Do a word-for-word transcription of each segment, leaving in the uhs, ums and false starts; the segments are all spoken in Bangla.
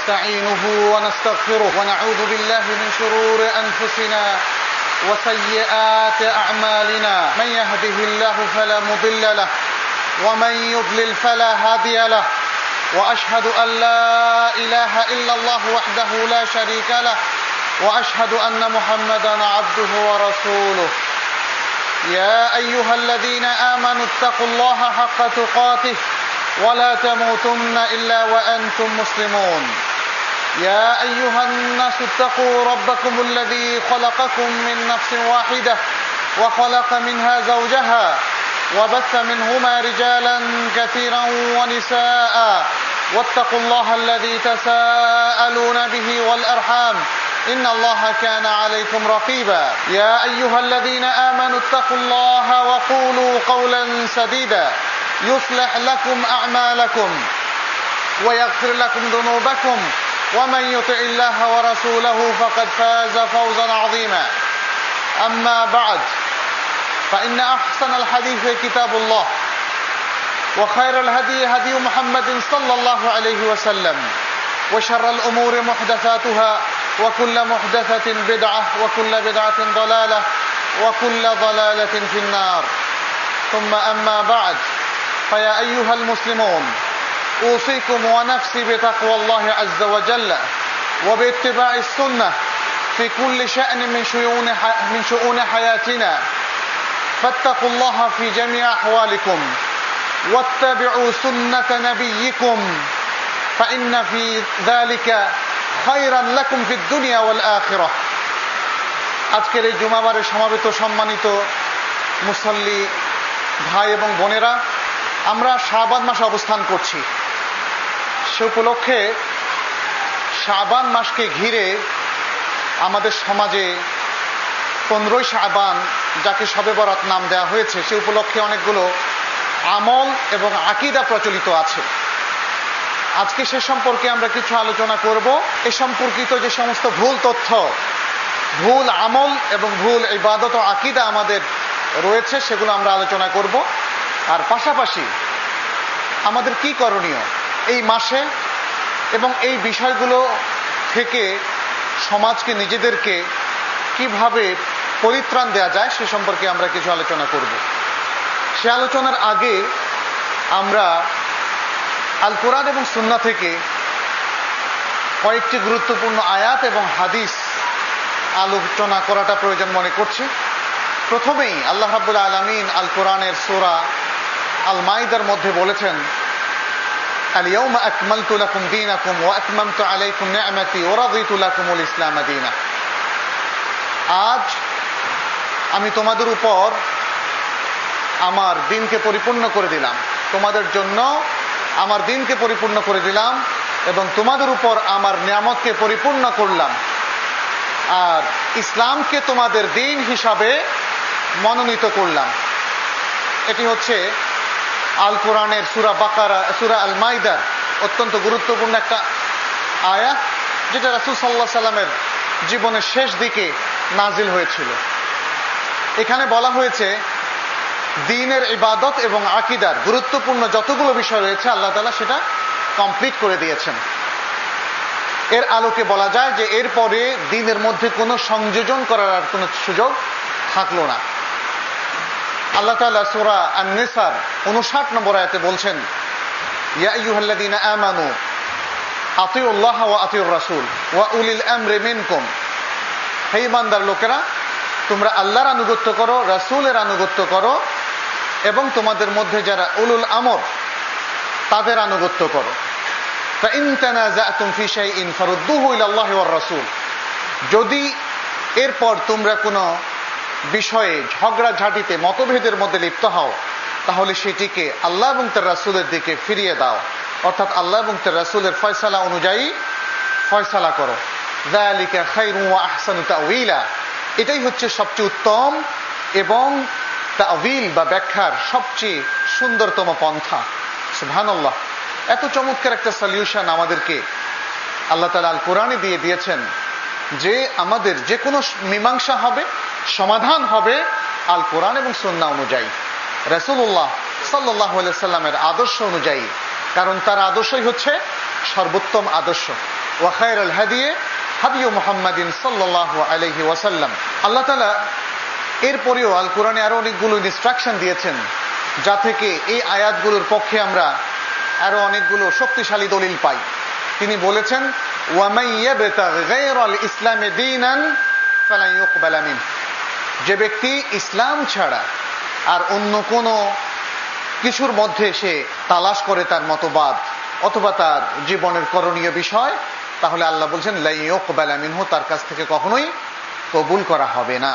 ونستعينه ونستغفره ونعوذ بالله من شرور أنفسنا وسيئات أعمالنا من يهده الله فلا مضل له ومن يضلل فلا هادي له وأشهد أن لا إله إلا الله وحده لا شريك له وأشهد أن محمدا عبده ورسوله يا أيها الذين آمنوا اتقوا الله حق تقاته ولا تموتن إلا وأنتم مسلمون يا أيها الناس اتقوا ربكم الذي خلقكم من نفس واحدة وخلق منها زوجها وبث منهما رجالا كثيرا ونساء واتقوا الله الذي تساءلون به والأرحام إن الله كان عليكم رقيبا يا أيها الذين آمنوا اتقوا الله وقولوا قولا سديدا يصلح لكم أعمالكم ويغفر لكم ذنوبكم ومن يطع الله ورسوله فقد فاز فوزا عظيما أما بعد فإن أحسن الحديث كتاب الله وخير الهدي هدي محمد صلى الله عليه وسلم وشر الأمور محدثاتها وكل محدثة بدعة وكل بدعة ضلالة وكل ضلالة في النار ثم أما بعد فيا أيها المسلمون أوصيكم ونفسي بتقوى الله عز وجل وباتباع السنة في كل شأن من شؤون من شؤون حياتنا فاتقوا الله في جميع أحوالكم واتبعوا سنة نبيكم فإن في ذلك خيرا لكم في الدنيا والآخرة আজকের এই জুমাবারে সমাবেত সম্মানিত মুসল্লি ভাই এবং বোনেরা, আমরা শাবান মাসে অবস্থান করছি। সে উপলক্ষে শাবান মাসকে ঘিরে আমাদের সমাজে পনেরোই শাবান, যাকে শবে বরাত নাম দেওয়া হয়েছে, সে উপলক্ষে অনেকগুলো আমল এবং আকীদা প্রচলিত আছে। আজকে সে সম্পর্কে আমরা কিছু আলোচনা করব। এ সম্পর্কিত যে সমস্ত ভুল তথ্য, ভুল আমল এবং ভুল ইবাদত ও আকীদা আমাদের রয়েছে, সেগুলো আমরা আলোচনা করব। আর পাশাপাশি আমাদের কি করণীয় এই মাসে এবং এই বিষয়গুলো থেকে সমাজকে, নিজেদেরকে কিভাবে পরিত্রাণ দেওয়া যায় সে সম্পর্কে আমরা কিছু আলোচনা করব। সে আলোচনার আগে আমরা আল কোরআন এবং সুন্নাহ থেকে কয়েকটি গুরুত্বপূর্ণ আয়াত এবং হাদিস আলোচনা করাটা প্রয়োজন মনে করছি। প্রথমেই আল্লাহ রাব্বুল আলামিন আল কোরআনের সূরা আল মাইদার মধ্যে বলেছেন, আল ইয়াউমা আকমালতু লাকুম দীনাকুম ওয়া আতমামতু আলাইকুম নি'মাতি ওয়া রাদিতু লাকুমুল ইসলাম দীনা। আজ আমি তোমাদের উপর আমার দিনকে পরিপূর্ণ করে দিলাম, তোমাদের জন্য আমার দিনকে পরিপূর্ণ করে দিলাম এবং তোমাদের উপর আমার নিয়ামতকে পরিপূর্ণ করলাম আর ইসলামকে তোমাদের দিন হিসাবে মনোনীত করলাম। এটি হচ্ছে আল কোরআনের সূরা বাকারা, সূরা আল মাইদার অত্যন্ত গুরুত্বপূর্ণ একটা আয়াত, যেটা রাসূল সাল্লাল্লাহু আলাইহি সাল্লামের জীবনের শেষ দিকে নাজিল হয়েছিল। এখানে বলা হয়েছে দ্বীনের ইবাদত এবং আকীদার গুরুত্বপূর্ণ যতগুলো বিষয় রয়েছে আল্লাহ তাআলা সেটা কমপ্লিট করে দিয়েছেন। এর আলোকে বলা যায় যে এরপরে দ্বীনের মধ্যে কোনো সংযোজন করার আর কোনো সুযোগ থাকলো না। আল্লাহ তাআলা সূরা আন-নিসার উনষাট নম্বর আয়াতে বলছেন, ইয়া আইয়ুহাল্লাযীনা আমানু আতিউল্লাহ ওয়া আতিউর রাসূল ওয়া উলিল আমরি মিনকুম। হে ঈমানদার লোকেরা, তোমরা আল্লাহর আনুগত্য করো, রাসূলের আনুগত্য করো এবং তোমাদের মধ্যে যারা উলুল আমর তাদের আনুগত্য করো। ফাইন তানাযাতুম ফি শাইইন ফারুদ্দুহু ইলাল্লাহি ওয়ার রাসূল। যদি এরপর তোমরা কোনো বিষয়ে ঝগড়াঝাটিতে, মতভেদের মধ্যে লিপ্ত হও, তাহলে সেটিকে আল্লাহ এবং তার রাসূলের দিকে ফিরিয়ে দাও, অর্থাৎ আল্লাহ এবং তার রাসূলের ফয়সালা অনুযায়ী ফয়সালা করো। যালিকা খায়রুন ওয়া আহসানু তা'ওয়িলা। এটাই হচ্ছে সবচেয়ে উত্তম এবং তা'ওয়িল বা ব্যাখ্যার সবচেয়ে সুন্দরতম পন্থা। সুবহানাল্লাহ, এত চমৎকার একটা সলিউশন আমাদেরকে আল্লাহ তাআলা আল কোরআনে দিয়ে দিয়েছেন যে আমাদের যে কোনো মীমাংসা হবে, সমাধান হবে আল কোরআন এবং সুন্নাহ অনুযায়ী, রাসূলুল্লাহ সাল্লাল্লাহু আলাইহি সাল্লামের আদর্শ অনুযায়ী। কারণ তার আদর্শই হচ্ছে সর্বোত্তম আদর্শ। ওয়া খায়রুল হাদি হাদি মুহাম্মাদিন সাল্লাল্লাহু আলাইহি ওয়াসাল্লাম। আল্লাহ তাআলা এরপরেও আল কোরআনে আরো অনেকগুলো ইনস্ট্রাকশন দিয়েছেন, যা থেকে এই আয়াতগুলোর পক্ষে আমরা আরো অনেকগুলো শক্তিশালী দলিল পাই। তিনি বলেছেন, ওয়া মান ইয়াবতাগি গায়রাল ইসলামি দীনান ফালান ইউকবালা মিনহু, যে ব্যক্তি ইসলাম ছাড়া আর অন্য কোনো কিছুর মধ্যে সে তালাশ করে তার মতবাদ অথবা তার জীবনের করণীয় বিষয়, তাহলে আল্লাহ বলছেন লা ইউকবালা মিনহু, তার কাছ থেকে কখনোই কবুল করা হবে না।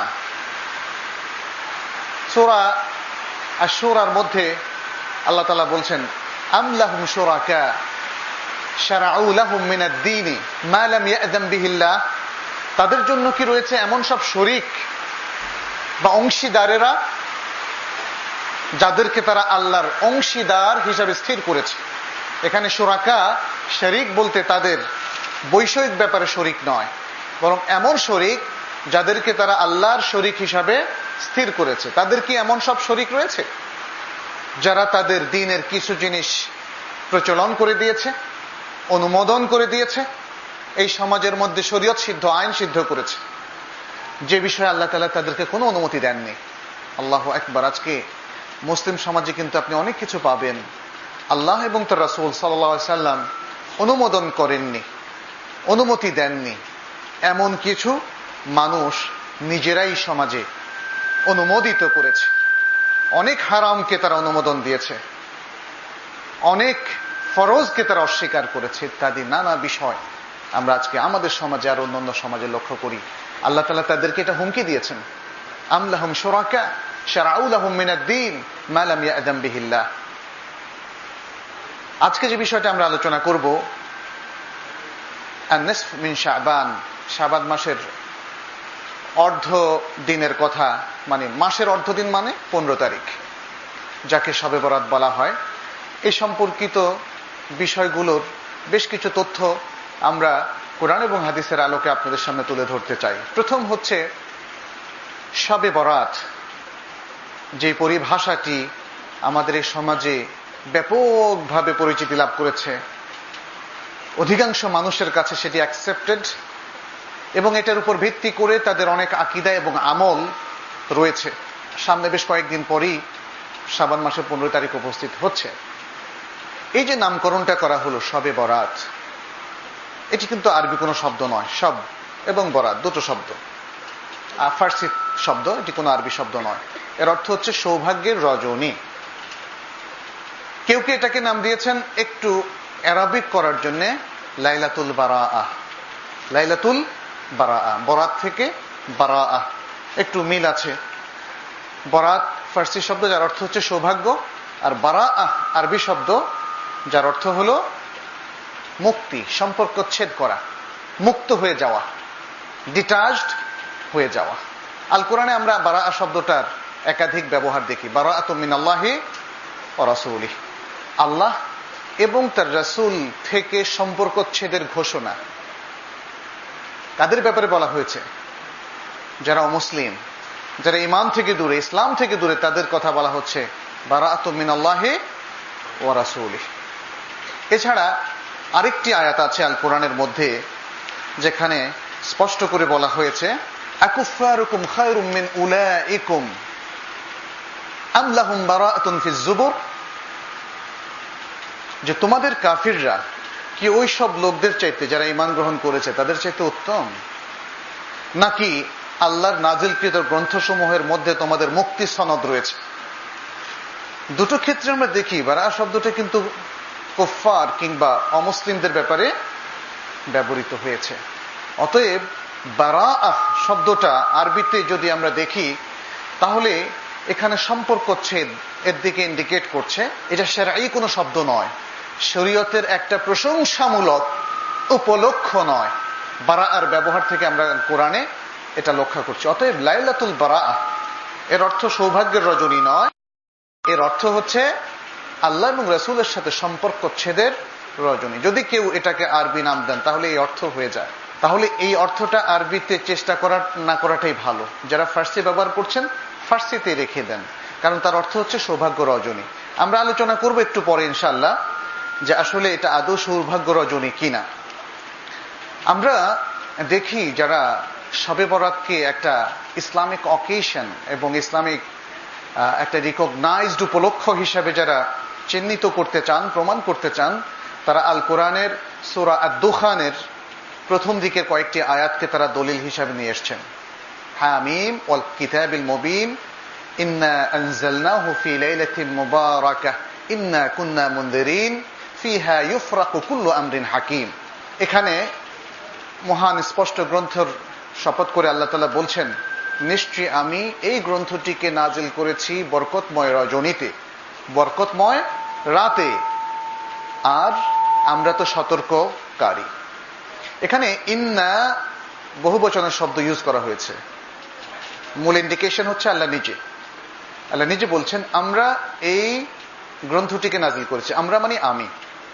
সূরা আশ-শূরার মধ্যে আল্লাহ তাআলা বলছেন, আম লাহুম শুরাকা শারাউ লাহুম মিনাদ দীনি মা লাম ইয়া'যাম বিহিল্লাহ, তাদের জন্য কি রয়েছে এমন সব শরীক বা অংশীদারেরা যাদেরকে তারা আল্লাহর অংশীদার হিসাবে স্থির করেছে। এখানে শুরাকা শরীক বলতে তাদের বৈষয়িক ব্যাপারে শরীক নয়, বরং এমন শরীক যাদেরকে তারা আল্লাহর শরীক হিসাবে স্থির করেছে। তাদের কি এমন সব শরীক রয়েছে যারা তাদের দ্বীনের কিছু জিনিস প্রচলন করে দিয়েছে, অনুমোদন করে দিয়েছে, এই সমাজের মধ্যে শরীয়ত সিদ্ধ আইন সিদ্ধ করেছে, যে বিষয়ে আল্লাহ তাআলা তাদেরকে কোনো অনুমতি দেননি। আল্লাহু আকবার। আজকে মুসলিম সমাজে কিন্তু আপনি অনেক কিছু পাবেন আল্লাহ এবং তার রাসূল সাল্লাল্লাহু আলাইহি সাল্লাম অনুমোদন করেননি, অনুমতি দেননি, এমন কিছু মানুষ নিজেরাই সমাজে অনুমোদিত করেছে। অনেক হারামকে তারা অনুমোদন দিয়েছে, অনেক ফরজকে তারা অস্বীকার করেছে, ইত্যাদি নানা বিষয় আমরা আজকে আমাদের সমাজে আর অন্যান্য সমাজে লক্ষ্য করি। আল্লাহ তাআলা তাদেরকে এটা হুমকি দিয়েছেন, আম লাহুম শুরাকা শারাউ লাহুম মিনাদ দীন মা লাম ইয়া'যাম বিহিল্লাহ। আজকে যে বিষয়টা আমরা আলোচনা করব, আন-নিসফ মিন শাবান, শাবান মাসের অর্ধ দিনের কথা, মানে মাসের অর্ধ দিন মানে পনেরো তারিখ, যাকে শবে বরাত বলা হয়। এই সম্পর্কিত বিষয়গুলোর বেশ কিছু তথ্য আমরা কোরআন এবং হাদিসের আলোকে আপনাদের সামনে তুলে ধরতে চাই। প্রথম হচ্ছে শবে বরাত, যে পরিভাষাটি আমাদের এই সমাজে ব্যাপকভাবে পরিচিতি লাভ করেছে, অধিকাংশ মানুষের কাছে সেটি অ্যাকসেপ্টেড, এবং এটার উপর ভিত্তি করে তাদের অনেক আকীদা এবং আমল রয়েছে। সামনে বেশ কয়েকদিন পরই শাবান মাসের পনেরো তারিখ উপস্থিত হচ্ছে। এই যে নামকরণটা করা হলো শবে বরাত, এটি কিন্তু আরবি কোনো শব্দ নয়। শব এবং বরাত দুটো শব্দ, ফার্সি শব্দ, এটি কোনো আরবি শব্দ নয়। এর অর্থ হচ্ছে সৌভাগ্যের রজনী। কেউ কেউ এটাকে নাম দিয়েছেন একটু আরবিক করার জন্য লাইলাতুল বারাআহ। লাইলাতুল বারাআহ, বরাত থেকে বারাআহ, একটু মিল আছে। বরাত ফার্সি শব্দ যার অর্থ হচ্ছে সৌভাগ্য, আর বারাআহ আরবি শব্দ যার অর্থ হলো মুক্তি, সম্পর্ক ছেদ করা, মুক্ত হয়ে যাওয়া, ডিটাচড হয়ে যাওয়া। আল কোরআনে আমরা বারাআহ শব্দটার একাধিক ব্যবহার দেখি। বারাআতু মিনাল্লাহি ওয়া রাসূলিহি, আল্লাহ এবং তার রাসূল থেকে সম্পর্ক ছেদের ঘোষণা। কাদের ব্যাপারে বলা হয়েছে? যারা অমুসলিম, যারা ঈমান থেকে দূরে, ইসলাম থেকে দূরে, তাদের কথা বলা হচ্ছে বারাআতু মিনাল্লাহি ওয়া রাসূলিহি। এছাড়া আরেকটি আয়াত আছে আল কোরআনের মধ্যে যেখানে স্পষ্ট করে বলা হয়েছে, আকুফারুকুম খায়রুম মিন উলাইকুম আম লাহুম বারাআতুন ফিজ জুবুর, যে তোমাদের কাফিররা কি ওই সব লোকদের চাইতে যারা ঈমান গ্রহণ করেছে তাদের চাইতে উত্তম, নাকি আল্লাহর নাজিলকৃত গ্রন্থসমূহের মধ্যে তোমাদের মুক্তি সনদ রয়েছে? দুটো ক্ষেত্রে আমরা দেখি বারাআহ শব্দটা কিন্তু কুফফার কিংবা অমুসলিমদের ব্যাপারে ব্যবহৃত হয়েছে। অতএব বারাআহ শব্দটা আরবিতে যদি আমরা দেখি তাহলে এখানে সম্পর্ক ছেদ এর দিকে ইন্ডিকেট করছে। এটা শরঈ কোনো শব্দ নয়, শরীয়তের একটা প্রশংসামূলক উপলক্ষ নয়। বারাআর ব্যবহার থেকে আমরা কোরআনে এটা লক্ষ্য করছি। অতএব লাইলাতুল বারাআহ এর অর্থ সৌভাগ্যের রজনী নয়, এর অর্থ হচ্ছে আল্লাহ এবং রাসূলের সাথে সম্পর্ক ছেদের রজনী। যদি কেউ এটাকে আরবি নাম দেন তাহলে এই অর্থ হয়ে যায়। তাহলে এই অর্থটা আরবিতে চেষ্টা করা না করাটাই ভালো। যারা ফার্সি ব্যবহার করছেন ফার্সিতে রেখে দেন, কারণ তার অর্থ হচ্ছে সৌভাগ্য রজনী। আমরা আলোচনা করব একটু পরে ইনশাআল্লাহ যে আসলে এটা আদৌ সৌভাগ্য রজনী কিনা। আমরা দেখি যারা শবে বরাতকে একটা ইসলামিক অকেশন এবং ইসলামিক একটা রিকগনাইজড উপলক্ষ হিসাবে যারা চিহ্নিত করতে চান, প্রমাণ করতে চান, তারা আল কোরআনের সূরা আদ-দুখানের প্রথম দিকের কয়েকটি আয়াতকে তারা দলিল হিসাবে নিয়ে এসেছেন। হামিম ওয়াল কিতাবিল মুবিন ইন্না আনজালনাহু ফি লাইলাতিন মুবারাকাহ ইন্না কুন্না মুনদিরিন ফিহা ইউফরাকু কুল্লু আমরিন হাকিম। এখানে মহান স্পষ্ট গ্রন্থের শপথ করে আল্লাহ তাআলা বলছেন, নিশ্চয়ই আমি এই গ্রন্থটিকে নাজিল করেছি বরকতময় রজনীতে, বরকতময় রাতে, আর আমরা তো সতর্ককারী। এখানে ইন্না বহু বচনের শব্দ ইউজ করা হয়েছে। মূল ইন্ডিকেশন হচ্ছে আল্লাহ নিজে। আল্লাহ নিজে বলছেন আমরা এই গ্রন্থটিকে নাজিল করেছি। আমরা মানে আমি।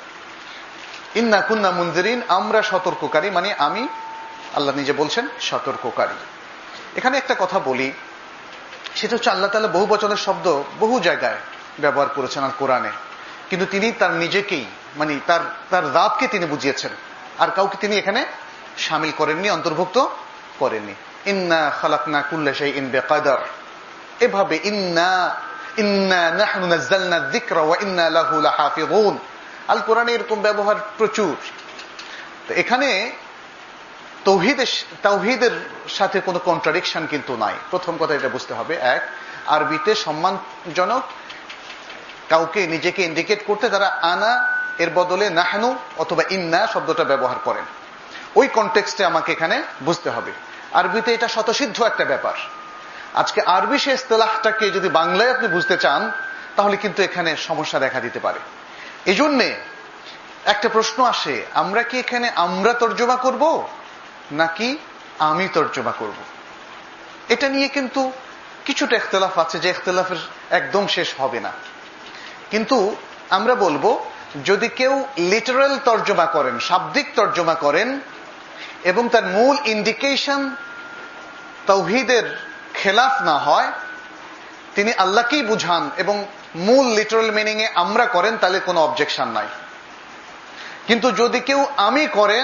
ইন্না কুন্না মুনদিরিন, আমরা সতর্ককারী মানে আমি, আল্লাহ নিজে বলছেন সতর্ককারী। এখানে একটা কথা বলি, সেটা হচ্ছে আল্লাহ তাআলা বহু বচনের শব্দ বহু জায়গায় ব্যবহার করেছেন আল কোরআনে, কিন্তু তিনি তার নিজেকেই মানে তার তার জাতকে তিনি বুঝিয়েছেন, আর কাউকে তিনি এখানে শামিল করেননি, অন্তর্ভুক্ত করেননি। ইন্না খালাকনা কুল্লা শাইইন বিকদর, এভাবে ইন্না ইন্না নাহনু নাযালনা যিকরা ওয়া ইন্না লাহু লাহাফিযুন, আল কোরআনে এরকম ব্যবহার প্রচুর। তো এখানে তাওহীদের তাওহীদের সাথে কোনো কন্ট্রাডিকশন কিন্তু নাই। প্রথম কথা এটা বুঝতে হবে। এক, আরবিতে সম্মানজনক কাউকে নিজেকে ইন্ডিকেট করতে তারা আনা এর বদলে নাহনু অথবা ইন্না শব্দটা ব্যবহার করেন। ওই কনটেক্সটে আমাকে এখানে বুঝতে হবে। আরবিতে এটা স্বতঃসিদ্ধ একটা ব্যাপার। আজকে আরবি সে ইসতিলাহটাকে যদি বাংলায় আপনি বুঝতে চান, তাহলে কিন্তু এখানে সমস্যা দেখা দিতে পারে। এই জন্যে একটা প্রশ্ন আসে, আমরা কি এখানে আমরা তর্জমা করব নাকি আমি তর্জমা করব? এটা নিয়ে কিন্তু কিছুটা ইখতিলাফ আছে, যে ইখতিলাফের একদম শেষ হবে না। কিন্তু আমরা বলবো, যদি কেউ লিটারাল তর্জমা করেন, শাব্দিক তর্জমা করেন, এবং তার মূল ইন্ডিকেশন তাওহীদের খেলাফ না হয়, তিনি আল্লাহকেই বুঝান এবং মূল লিটারাল মিনিং এ আমরা করেন, তাহলে কোনো অবজেকশন নাই। কিন্তু যদি কেউ আমি করেন,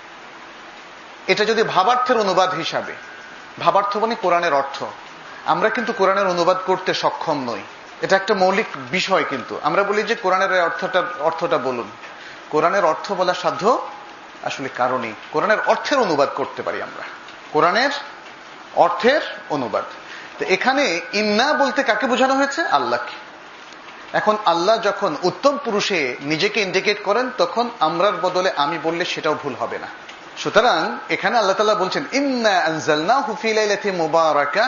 এটা যদি ভাবার্থের অনুবাদ হিসাবে, ভাবার্থ মানে কোরআনের অর্থ, আমরা কিন্তু কোরআনের অনুবাদ করতে সক্ষম নই। এটা একটা মৌলিক বিষয়। কিন্তু আমরা বলি যে কোরআনের অর্থটা অর্থটা বলুন। কোরআনের অর্থ বলার সাধ্য আসলে কারণে কোরআনের অর্থের অনুবাদ করতে পারি আমরা, কোরআনের অর্থের অনুবাদ। তো এখানে ইন্না বলতে কাকে বোঝানো হয়েছে? আল্লাহকে। এখন আল্লাহ যখন উত্তম পুরুষে নিজেকে ইন্ডিকেট করেন, তখন আমরার বদলে আমি বললে সেটাও ভুল হবে না। সুতরাং এখানে আল্লাহ তাআলা বলছেন ইন্না আনজালনাহু ফি লাইলাতিন মুবারাকাহ,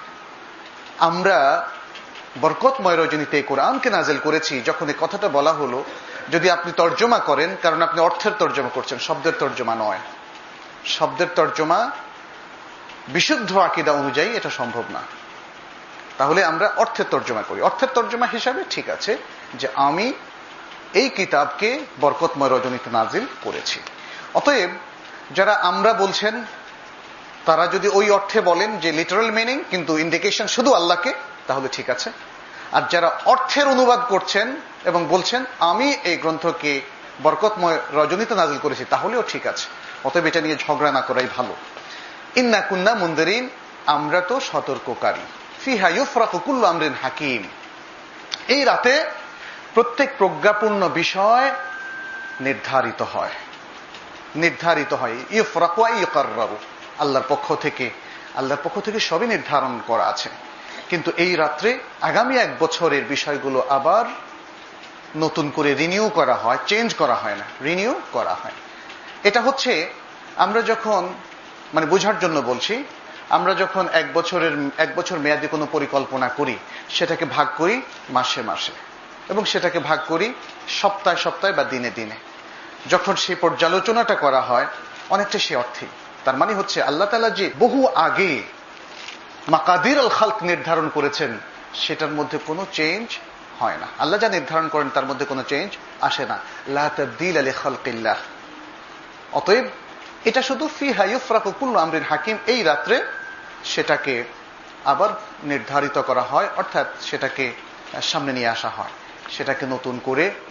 আমরা বরকতময় রজনীতে কোরআনকে নাজিল করেছি। যখন এই কথাটা বলা হলো, যদি আপনি তর্জমা করেন, কারণ আপনি অর্থের তর্জমা করছেন, শব্দের তর্জমা নয়। শব্দের তর্জমা বিশুদ্ধ আকীদা অনুযায়ী এটা সম্ভব না। তাহলে আমরা অর্থের তর্জমা করি। অর্থের তর্জমা হিসাবে ঠিক আছে যে আমি এই কিতাবকে বরকতময় রজনীতে নাজিল করেছি। অতএব যারা আমরা বলছেন, তারা যদি ওই অর্থে বলেন যে লিটারাল মিনিং কিন্তু ইন্ডিকেশন শুধু আল্লাহকে, তাহলে ঠিক আছে। আর যারা অর্থের অনুবাদ করছেন এবং বলছেন আমি এই গ্রন্থকে বরকতময় রজনীতে নাজিল করেছি, তাহলেও ঠিক আছে। অতএব এটা নিয়ে ঝগড়া না করাই ভালো। ইন্না কুন্না মুনদিরিন, আমরা তো সতর্ককারী। ফিহা ইউফরাকু কুল্লু আমরিন হাকিম, এই রাতে প্রত্যেক প্রজ্ঞাপূর্ণ বিষয় নির্ধারিত হয়। নির্ধারিত হয় ইউফরাকু ওয়া ইউকাররারু, আল্লাহর পক্ষ থেকে। আল্লাহর পক্ষ থেকে সবই নির্ধারণ করা আছে। কিন্তু এই রাত্রে আগামী এক বছরের বিষয়গুলো আবার নতুন করে রিনিউ করা হয়, চেঞ্জ করা হয় না, রিনিউ করা হয়। এটা হচ্ছে আমরা যখন, মানে বোঝার জন্য বলছি, আমরা যখন এক বছরের এক বছর মেয়াদী কোনো পরিকল্পনা করি, সেটাকে ভাগ করি মাসে মাসে, এবং সেটাকে ভাগ করি সপ্তাহে সপ্তাহে বা দিনে দিনে। যখন সেই পর্যালোচনাটা করা হয়, অনেকটা সে অর্থে। তার মানে হচ্ছে আল্লাহ তাআলা যে বহু আগে মাকাদির আল খালক নির্ধারণ করেছেন, সেটার মধ্যে কোনো চেঞ্জ হয় না। আল্লাহ যা নির্ধারণ করেন তার মধ্যে কোনো চেঞ্জ আসে না। লা তাবদীলা লিখালকিল্লাহ। অতএব এটা শুধু ফিহা ইউফরাকু কুল্লু আমরিন হাকিম, এই রাত্রে সেটাকে আবার নির্ধারিত করা হয়, অর্থাৎ সেটাকে সামনে নিয়ে আসা হয়, সেটাকে নতুন করে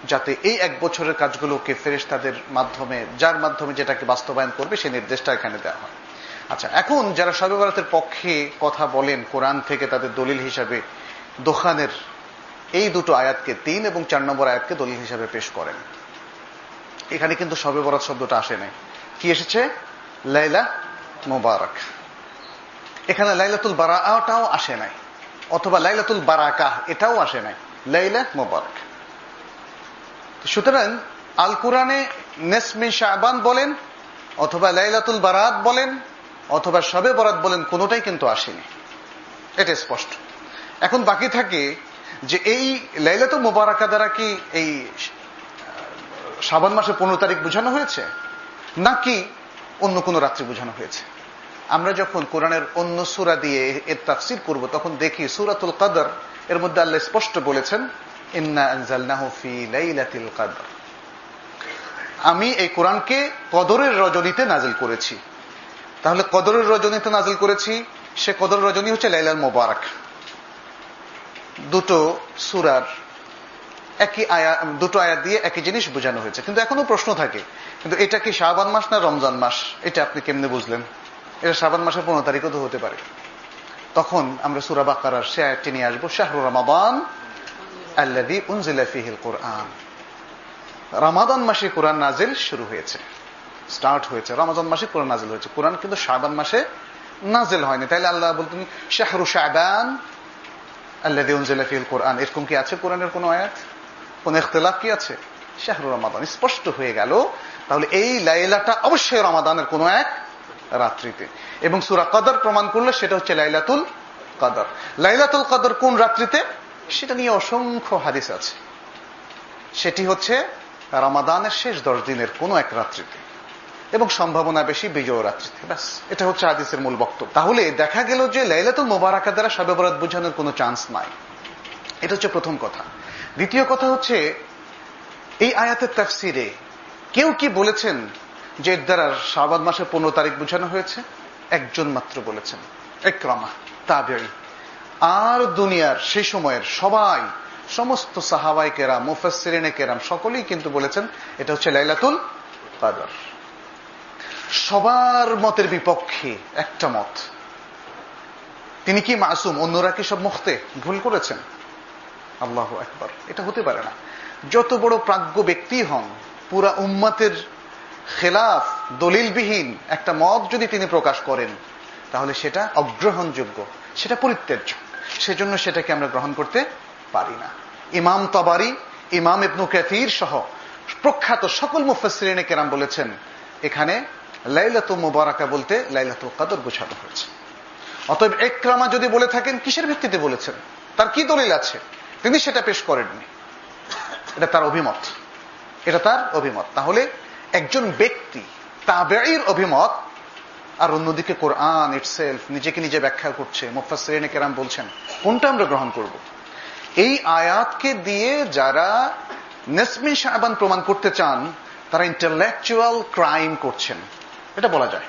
যাতে এই এক বছরের কাজগুলোকে ফেরেশতাদের মাধ্যমে, যার মাধ্যমে যেটাকে বাস্তবায়ন করবে সেই নির্দেশটা এখানে দেওয়া হয়। আচ্ছা, এখন যারা শবে বরাতের পক্ষে কথা বলেন কোরআন থেকে, তাদের দলিল হিসাবে দোকানের এই দুটো আয়াতকে, তিন এবং চার নম্বর আয়াতকে দলিল হিসাবে পেশ করেন। এখানে কিন্তু শবে বরাত শব্দটা আসে নাই, কি এসেছে? লাইলা মুবারাক। এখানে লাইলাতুল বারাআটাও আসে নাই, অথবা লাইলাতুল বারাকাহ এটাও আসে নাই, লাইলা মুবারাক। সুতরাং আল কোরআনে নেসমি শাবান বলেন, অথবা লাইলাতুল বারাত বলেন, অথবা শবে বরাত বলেন, কোনোটাই কিন্তু আসেনি, এটা স্পষ্ট। এখন বাকি থাকে যে এই লাইলাতুল মুবারাকা দ্বারা কি এই শাবান মাসের পনেরো তারিখ বোঝানো হয়েছে, নাকি অন্য কোন রাত্রি বোঝানো হয়েছে? আমরা যখন কোরআনের অন্য সূরা দিয়ে এর তাফসীর করব, তখন দেখি সূরাতুল কদর এর মধ্যে আল্লাহ স্পষ্ট বলেছেন, ইন্না আনজালনাহু ফি লাইলাতিল কদর, আমি এই কোরআনকে কদরের রজনীতে নাজিল করেছি। তাহলে কদরের রজনীতে নাজিল করেছি, সে কদর রজনী হচ্ছে লাইলাল মুবারাক। দুটো সূরার একই আয়াত, দুটো আয়াত দিয়ে একই জিনিস বোঝানো হয়েছে। কিন্তু এখনো প্রশ্ন থাকে, কিন্তু এটা কি শাবান মাস না রমজান মাস, এটা আপনি কেমনে বুঝলেন? এটা শাবান মাসের পনেরো তারিখও তো হতে পারে। তখন আমরা সূরা বাকারার সে আয়াতটি নিয়ে আসবো, শাহরু রমাদান আল্লাযী উনজিলা ফীহিল কুরআন। রমাদান মাসে কোরআন নাজিল শুরু হয়েছে, স্টার্ট হয়েছে, রমাদান মাসে কোরআন নাজিল হয়েছে। কোরআন কিন্তু শাবান মাসে নাজিল হয়নি। তাইলে আল্লাহ বলতেন শাহরু শাবান আল্লাযী উনজিলা ফীহিল কুরআন। এরকম কি আছে কোরআনের কোন আয়াত? কোন ইখতিলাফ কি আছে? শাহরু রমাদান স্পষ্ট হয়ে গেল। তাহলে এই লাইলাটা অবশ্যই রমাদানের কোন এক রাত্রিতে, এবং সূরা কদর প্রমাণ করলে সেটা হচ্ছে লাইলাতুল কদর। লাইলাতুল কদর কোন রাত্রিতে, সেটা নিয়ে অসংখ্য হাদিস আছে। সেটি হচ্ছে রমাদানের শেষ দশ দিনের কোন এক রাত্রিতে, এবং সম্ভাবনা বেশি বিজয় রাত্রিতে। ব্যাস, এটা হচ্ছে হাদিসের মূল বক্তব্য। তাহলে দেখা গেল যে লাইলাতুল মুবারাকা দ্বারা শবে বরাত বোঝানোর কোনো চান্স নাই। এটা হচ্ছে প্রথম কথা। দ্বিতীয় কথা হচ্ছে, এই আয়াতের তাফসিরে কেউ কি বলেছেন যে এর দ্বারা শাবান মাসের পনেরো তারিখ বোঝানো হয়েছে? একজন মাত্র বলেছেন, ইকরামা তাবেঈ। আর দুনিয়ার সেই সময়ের সবাই, সমস্ত সাহাবায়ে কেরাম, মুফাসসিরিনে কেরাম সকলেই কিন্তু বলেছেন এটা হচ্ছে লাইলাতুল কদর। সবার মতের বিপক্ষে একটা মত, তিনি কি মাসুম? অন্যরা কি সব মুখতে ভুল করেছেন? আল্লাহু আকবার, এটা হতে পারে না। যত বড় প্রাজ্ঞ ব্যক্তি হন, পুরা উম্মতের খেলাফ দলিলবিহীন একটা মত যদি তিনি প্রকাশ করেন, তাহলে সেটা অগ্রহণযোগ্য, সেটা পরিত্যাজ্য। সেজন্য সেটাকে আমরা গ্রহণ করতে পারি না। ইমাম তাবারি, ইমাম ইবনু কাসির সহ প্রখ্যাত সকল মুফাসসিরিনে কেরাম বলেছেন এখানে লাইলাতুল মুবারাকা বলতে লাইলাতুল কদর বোঝানো হয়েছে। অতএব ইকরামা যদি বলে থাকেন, কিসের ভিত্তিতে বলেছেন, তার কি দলিল আছে? তিনি সেটা পেশ করেননি, এটা তার অভিমত, এটা তার অভিমত। তাহলে একজন ব্যক্তি তাবেঈর অভিমত, আর অন্যদিকে কোরআন ইটসেলফ নিজেকে নিজে ব্যাখ্যা করছে, মুফাসসিরিনে কেরাম বলছেন, কোনটা আমরা গ্রহণ করব? এই আয়াতকে দিয়ে যারা নেসমি শাবান প্রমাণ করতে চান, তারা ইন্টেলেকচুয়াল ক্রাইম করছেন, এটা বলা যায়।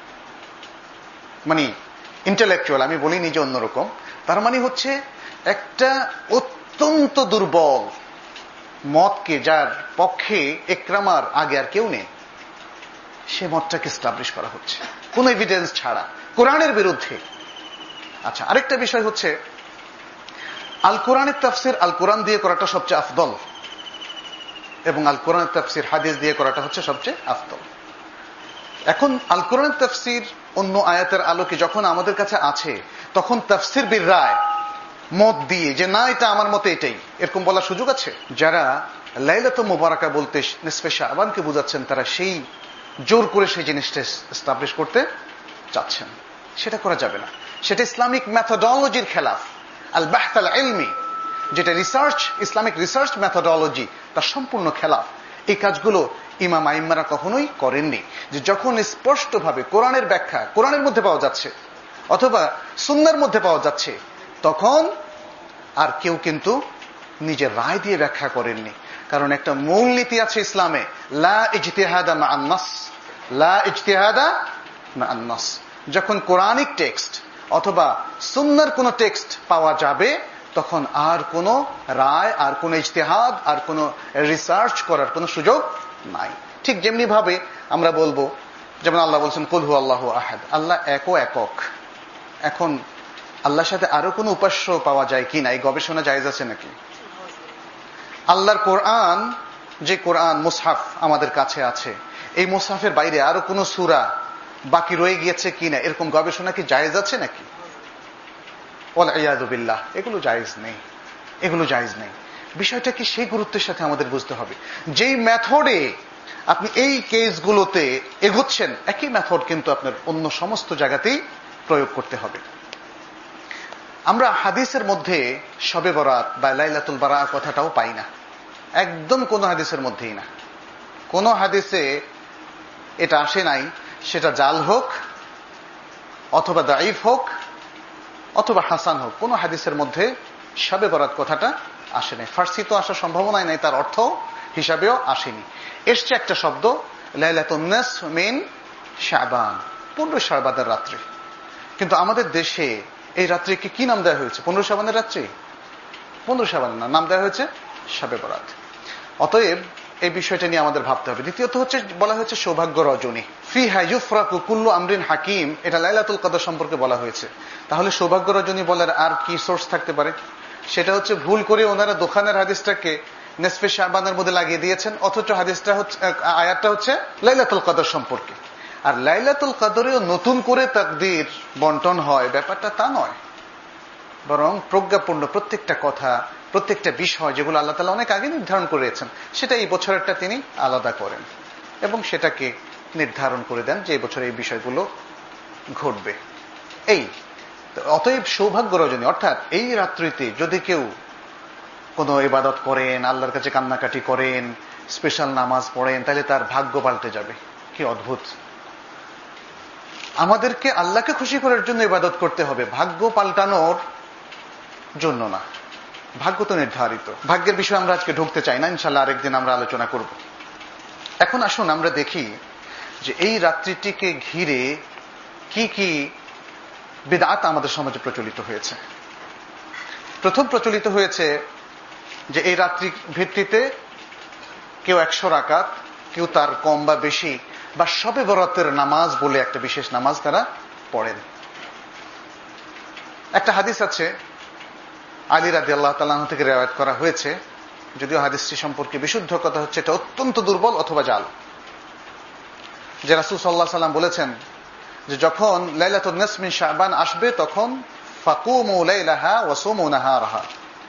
মানে ইন্টেলেকচুয়াল, আমি বলিনি যে অন্যরকম, তার মানে হচ্ছে একটা অত্যন্ত দুর্বল মতকে, যার পক্ষে ইকরামার আগে আর কেউ নেই, সে মতটাকে এস্টাবলিশ করা হচ্ছে কোন এভিডেন্স ছাড়া, কোরআনের বিরুদ্ধে। আচ্ছা, আরেকটা বিষয় হচ্ছে, আল কোরআনের তাফসির আল কোরআন দিয়ে করাটা সবচেয়ে আফদল, এবং আল কোরআনের তাফসির হাদিস দিয়ে করাটা হচ্ছে সবচেয়ে আফদল। এখন আল কোরআনের তাফসির অন্য আয়াতের আলোকে যখন আমাদের কাছে আছে, তখন তাফসির বির রায় মত দিয়ে যে না এটা আমার মতে এটাই, এরকম বলার সুযোগ আছে? যারা লাইলাতুল মুবারাকা বলতে নিসফে শাবানকে বোঝাচ্ছেন, তারা সেই জোর করে সেই জিনিসটা এস্টাবলিশ করতে চাচ্ছেন, সেটা করা যাবে না। সেটা ইসলামিক মেথোডোলজির খেলাফ, আল বাহথ আল ইলমি, যেটা রিসার্চ, ইসলামিক রিসার্চ মেথোডোলজি, তার সম্পূর্ণ খেলাফ। এই কাজগুলো ইমাম আইম্মারা কখনোই করেননি। যে যখন স্পষ্টভাবে কোরআনের ব্যাখ্যা কোরআনের মধ্যে পাওয়া যাচ্ছে অথবা সুন্নাহর মধ্যে পাওয়া যাচ্ছে, তখন আর কেউ কিন্তু নিজের রায় দিয়ে ব্যাখ্যা করেননি। কারণ একটা মূল নীতি আছে ইসলামে, লা ইজতিহাদা মা'আন নাস, লা ইজতিহাদা মা'আন নাস। যখন কোরআনিক টেক্সট অথবা সুন্নাহর কোন টেক্সট পাওয়া যাবে, তখন আর কোনো রায়, আর কোনো ইজতিহাদ, আর কোনো রিসার্চ করার কোনো সুযোগ নাই। ঠিক যেমনি ভাবে আমরা বলবো, যেমন আল্লাহ বলছেন কুল হু আল্লাহু আহাদ, আল্লাহ একও একক। এখন আল্লাহর সাথে আরো কোনো উপাস্য পাওয়া যায় কি না, এই গবেষণা জায়েজ আছে নাকি? আল্লাহর কোরআন, যে কোরআন মুসহাফ আমাদের কাছে আছে, এই মুসহাফের বাইরে আরো কোনো সূরা বাকি রয়ে গিয়েছে কিনা, এরকম গবেষণা কি জায়েজ আছে নাকি? ওয়াল ইয়াযু বিল্লাহ, এগুলো জায়েজ নেই, এগুলো জায়েজ নেই। বিষয়টা কি সেই গুরুত্বের সাথে আমাদের বুঝতে হবে। যেই মেথডে আপনি এই কেসগুলোতে এগোচ্ছেন, একই মেথড কিন্তু আপনার অন্য সমস্ত জায়গাতেই প্রয়োগ করতে হবে। আমরা হাদিসের মধ্যে শবে বরাত বা লাইলাতুল বারাত কথাটাও পাই না, একদম কোন হাদিসের মধ্যেই না। কোন হাদিসে এটা আসে নাই, সেটা জাল হোক অথবা দাঈফ হোক অথবা হাসান হোক, কোন হাদিসের মধ্যে শবে বরাত কথাটা আসে নাই। ফার্সি তো আসার সম্ভাবনাই নাই, তার অর্থ হিসাবেও আসেনি। এসছে একটা শব্দ লাইলাতুন নিসফ মিন শাবান, পনেরো শাবানের রাত্রি। কিন্তু আমাদের দেশে এই রাত্রিকে কি নাম দেওয়া হয়েছে? পনেরো শাবানের রাত্রি? পনেরো শাবানের না, নাম দেওয়া হয়েছে শবে বরাত। অতএব এই বিষয়টা নিয়ে আমাদের ভাবতে হবে। দ্বিতীয়ত হচ্ছে বলা হয়েছে সৌভাগ্য রজনী, ফিহা ইউফরাকু কুল্লু আমরিন হাকিম, এটা লাইলাতুল কদর সম্পর্কে বলা হয়েছে। তাহলে সৌভাগ্য রজনী বলার আর কি সোর্স থাকতে পারে? সেটা হচ্ছে ভুল করে ওনারা দোকানের হাদিসটাকে নিসফে শাবানের মধ্যে লাগিয়ে দিয়েছেন, অথচ হাদিসটা হচ্ছে, আয়াতটা হচ্ছে লাইলাতুল কদর সম্পর্কে। আর লাইলাতুল কদরেও নতুন করে তাকদীর বন্টন হয়, ব্যাপারটা তা নয়। বরং প্রজ্ঞাপূর্ণ প্রত্যেকটা কথা, প্রত্যেকটা বিষয় যেগুলো আল্লাহ তাআলা অনেক আগে নির্ধারণ করেছেন, সেটা এই বছরেরটা তিনি আলাদা করেন এবং সেটাকে নির্ধারণ করে দেন যে এই বছর এই বিষয়গুলো ঘটবে। এই অতএব সৌভাগ্য রজনী, অর্থাৎ এই রাত্রিতে যদি কেউ কোনো ইবাদত করেন, আল্লাহর কাছে কান্নাকাটি করেন, স্পেশাল নামাজ পড়েন, তাহলে তার ভাগ্য পাল্টে যাবে। কি অদ্ভুত! আমাদেরকে আল্লাহকে খুশি করার জন্য ইবাদত করতে হবে, ভাগ্য পাল্টানোর জন্য না। ভাগ্য তো নির্ধারিত। ভাগ্যের বিষয়ে আমরা আজকে ঢুকতে চাই না, ইনশাআল্লাহ আরেকদিন আমরা আলোচনা করব। এখন আসুন আমরা দেখি যে এই রাত্রিটিকে ঘিরে কি কি বিদআত আমাদের সমাজে প্রচলিত হয়েছে। প্রথম প্রচলিত হয়েছে যে এই রাত্রি ভিত্তিতে কেউ একশো রাকাত, কেউ তার কম বা বেশি, বা শবে বরাতের নামাজ বলে একটা বিশেষ নামাজ তারা পড়েন। একটা হাদিস আছে আলী রাদিয়াল্লাহু তাআলা আনহু থেকে রিওয়ায়াত করা হয়েছে, যদিও হাদিসটি সম্পর্কে বিশুদ্ধ কথা হচ্ছে এটা অত্যন্ত দুর্বল অথবা জাল, যে রাসূল সাল্লাল্লাহু আলাইহি ওয়াসাল্লাম বলেছেন যে যখন লাইলাতুন নিসফ মিন শাবান আসবে তখন ফাকুমু লাইলাহা ওয়া সুমু নাহারাহা,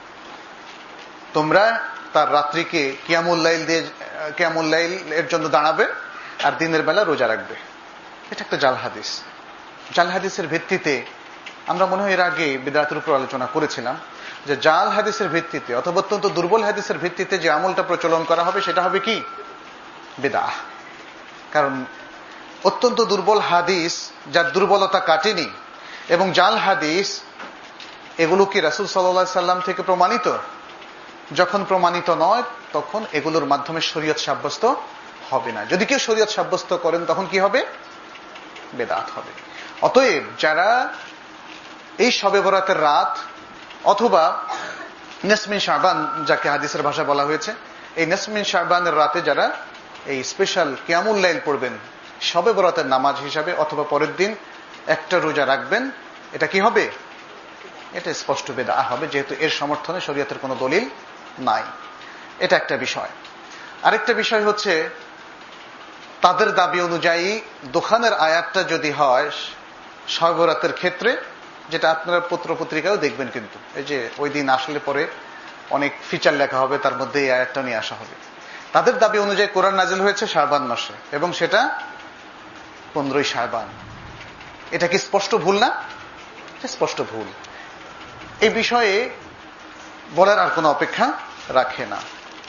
তোমরা তার রাত্রিকে কিয়ামুল লাইল দিয়ে কিয়ামুল লাইল এর জন্য দাঁড়াবে আর দিনের বেলা রোজা রাখবে। এটা একটা জাল হাদিস। জাল হাদিসের ভিত্তিতে আমরা মনে হয় এর আগে বিদআতের উপর আলোচনা করেছিলাম যে জাল হাদিসের ভিত্তিতে অথবা অত্যন্ত দুর্বল হাদিসের ভিত্তিতে যে আমলটা প্রচলন করা হবে সেটা হবে কি? বিদআহ। কারণ অত্যন্ত দুর্বল হাদিস যার দুর্বলতা কাটেনি এবং জাল হাদিস, এগুলো কি রাসূল সাল্লাল্লাহু আলাইহি সাল্লাম থেকে প্রমাণিত? যখন প্রমাণিত নয় তখন এগুলোর মাধ্যমে শরীয়ত সাব্যস্ত হবে না। যদি কেউ শরীয়ত সাব্যস্ত করেন তখন কি হবে? বিদআত হবে। অতএব যারা এই শবে বরাতের রাত অথবা নিসফ মিন শাবান, যাকে হাদিসের ভাষায় বলা হয়েছে, এই নিসফ মিন শাবানের রাতে যারা এই স্পেশাল কিয়ামুল লাইল পড়বেন শবে বরাতের নামাজ হিসাবে, অথবা পরের দিন একটা রোজা রাখবেন, এটা কি হবে? এটা স্পষ্ট বিদআত হবে, যেহেতু এর সমর্থনে শরীয়তের কোনো দলিল নাই। এটা একটা বিষয়। আরেকটা বিষয় হচ্ছে তাদের দাবি অনুযায়ী দোকানের আয়াতটা যদি হয় শবে বরাতের ক্ষেত্রে, যেটা আপনারা পত্র পত্রিকাও দেখবেন, কিন্তু এই যে ওই দিন আসলে পরে অনেক ফিচার লেখা হবে, তার মধ্যে এই আয়াতটা নিয়ে আসা হবে। তাদের দাবি অনুযায়ী কোরআন নাজিল হয়েছে শাবান মাসে এবং সেটা পনেরোই শাবান। এটা কি স্পষ্ট ভুল না? স্পষ্ট ভুল। এই বিষয়ে বলার আর কোনো অপেক্ষা রাখে না।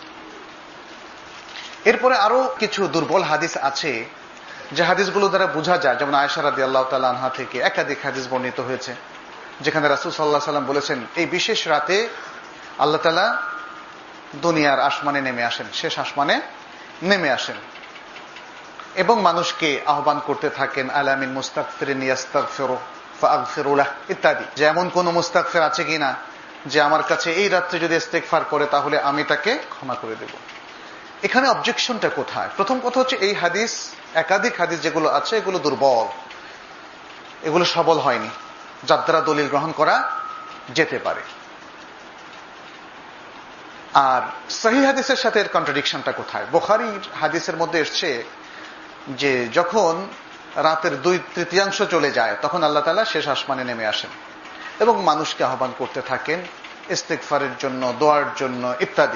এরপরে আরো কিছু দুর্বল হাদিস আছে যে হাদিসগুলো দ্বারা বোঝা যায়, যেমন আয়েশা রাদিয়াল্লাহু তাআলা আনহা থেকে একাধিক হাদিস বর্ণিত হয়েছে যেখানে রাসূল সাল্লাল্লাহু আলাইহি ওয়াসাল্লাম বলেছেন এই বিশেষ রাতে আল্লাহ তাআলা দুনিয়ার আসমানে নেমে আসেন, শেষ আসমানে নেমে আসেন এবং মানুষকে আহ্বান করতে থাকেন আলা মিন মুস্তাগফিরিন ইয়াস্তাগফিরু ফাআগফিরু লাহ ইত্যাদি। যেমন কোন মুস্তাগফির আছে কিনা যে আমার কাছে এই রাত্রে যদি ইস্তেগফার করে তাহলে আমি তাকে ক্ষমা করে দেব। এখানে অবজেকশনটা কোথায়? প্রথম কথা হচ্ছে এই হাদিস, একাধিক হাদিস যেগুলো আছে এগুলো দুর্বল, এগুলো সবল হয়নি, যার দ্বারা দলিল গ্রহণ করা যেতে পারে। আর সহিহ হাদিসের সাথে এর কন্ট্রাডিকশনটা কোথায়? বুখারীর হাদিসের মধ্যে এসছে যে যখন রাতের দুই তৃতীয়াংশ চলে যায় তখন আল্লাহ তাআলা শেষ আসমানে নেমে আসেন এবং মানুষকে আহ্বান করতে থাকেন ইস্তেগফারের জন্য, দোয়ার জন্য ইত্যাদি।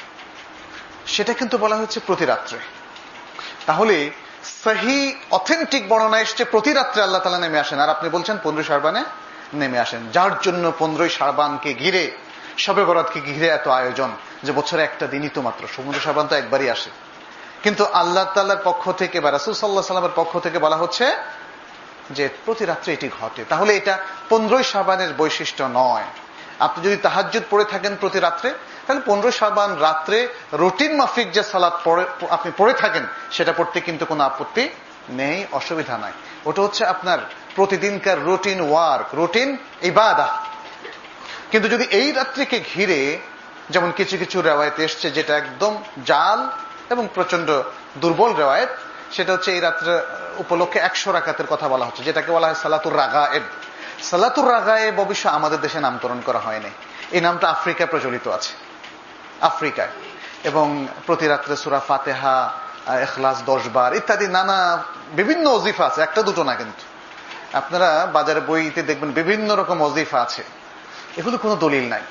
সেটা কিন্তু বলা হচ্ছে প্রতি রাত্রে। তাহলে সহিহ অথেন্টিক বর্ণনা এসছে প্রতি রাত্রে আল্লাহ তাআলা নেমে আসেন, আর আপনি বলছেন পনেরোই শাবানে নেমে আসেন। যার জন্য পনেরোই শাবানকে ঘিরে, শবে বরাতকে ঘিরে এত আয়োজন, যে বছরে একটা দিনই তো মাত্র, পনেরোই শাবান তো একবারই আসে। কিন্তু আল্লাহ তাআলার পক্ষ থেকে বা রাসূল সাল্লাল্লাহু আলাইহি ওয়াসাল্লামের পক্ষ থেকে বলা হচ্ছে যে প্রতি রাত্রে এটি ঘটে। তাহলে এটা পনেরোই শাবানের বৈশিষ্ট্য নয়। আপনি যদি তাহাজ্জুদ পড়ে থাকেন প্রতি রাত্রে, তাহলে পনেরোই শাবান রাত্রে রুটিন মাফিক যে সালাত পড়ে আপনি পড়ে থাকেন সেটা পড়তে কিন্তু কোনো আপত্তি নেই, অসুবিধা নাই। ওটা হচ্ছে আপনার প্রতিদিনকার রুটিন ওয়ার্ক, রুটিন ইবাদত। কিন্তু যদি এই রাত্রিকে ঘিরে, যেমন কিছু কিছু রিওয়ায়াত এসছে যেটা একদম জাল এবং প্রচন্ড দুর্বল রিওয়ায়াত, সেটা হচ্ছে এই রাত্রে উপলক্ষে একশো রাকাতের কথা বলা হচ্ছে, যেটাকে বলা হয় সালাতুর রাগায়েব। সালাতুর রাগায়েব অবশ্য আমাদের দেশে নামকরণ করা হয়নি, এই নামটা আফ্রিকায় প্রচলিত আছে, আফ্রিকায়। এবং প্রতি রাত্রে সূরা ফাতিহা, ইখলাস দশ বার ইত্যাদি নানা বিভিন্ন ওজিফা আছে, একটা দুটো না। কিন্তু আপনারা বাজারে বইতে দেখবেন বিভিন্ন রকম ওজিফা আছে, এগুলো কোনো দলিল নাই।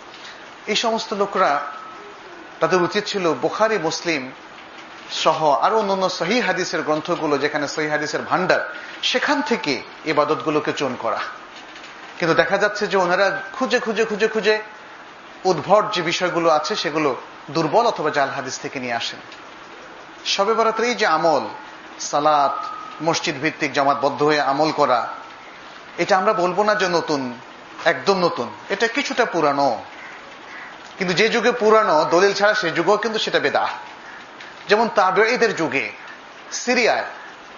এই সমস্ত লোকরা, তাদের উচিত ছিল বুখারী, মুসলিম সহ আরো অন্যান্য সহিহ হাদিসের গ্রন্থগুলো, যেখানে সহিহ হাদিসের ভান্ডার, সেখান থেকে ইবাদতগুলোকে চয়ন করা। কিন্তু দেখা যাচ্ছে যে ওনারা খুঁজে খুঁজে খুঁজে খুঁজে উদ্ভট যে বিষয়গুলো আছে সেগুলো দুর্বল অথবা জাল হাদিস থেকে নিয়ে আসেন। শবে বরাতের এই যে আমল, সালাত, মসজিদ ভিত্তিক জামাতবদ্ধ হয়ে আমল করা, এটা আমরা বলবো না যে নতুন, একদম নতুন, এটা কিছুটা পুরানো। কিন্তু যে যুগে পুরানো দলিল ছাড়া সে যুগেও কিন্তু সেটা বেদাত। যেমন তাবেঈদের যুগে সিরিয়ায়,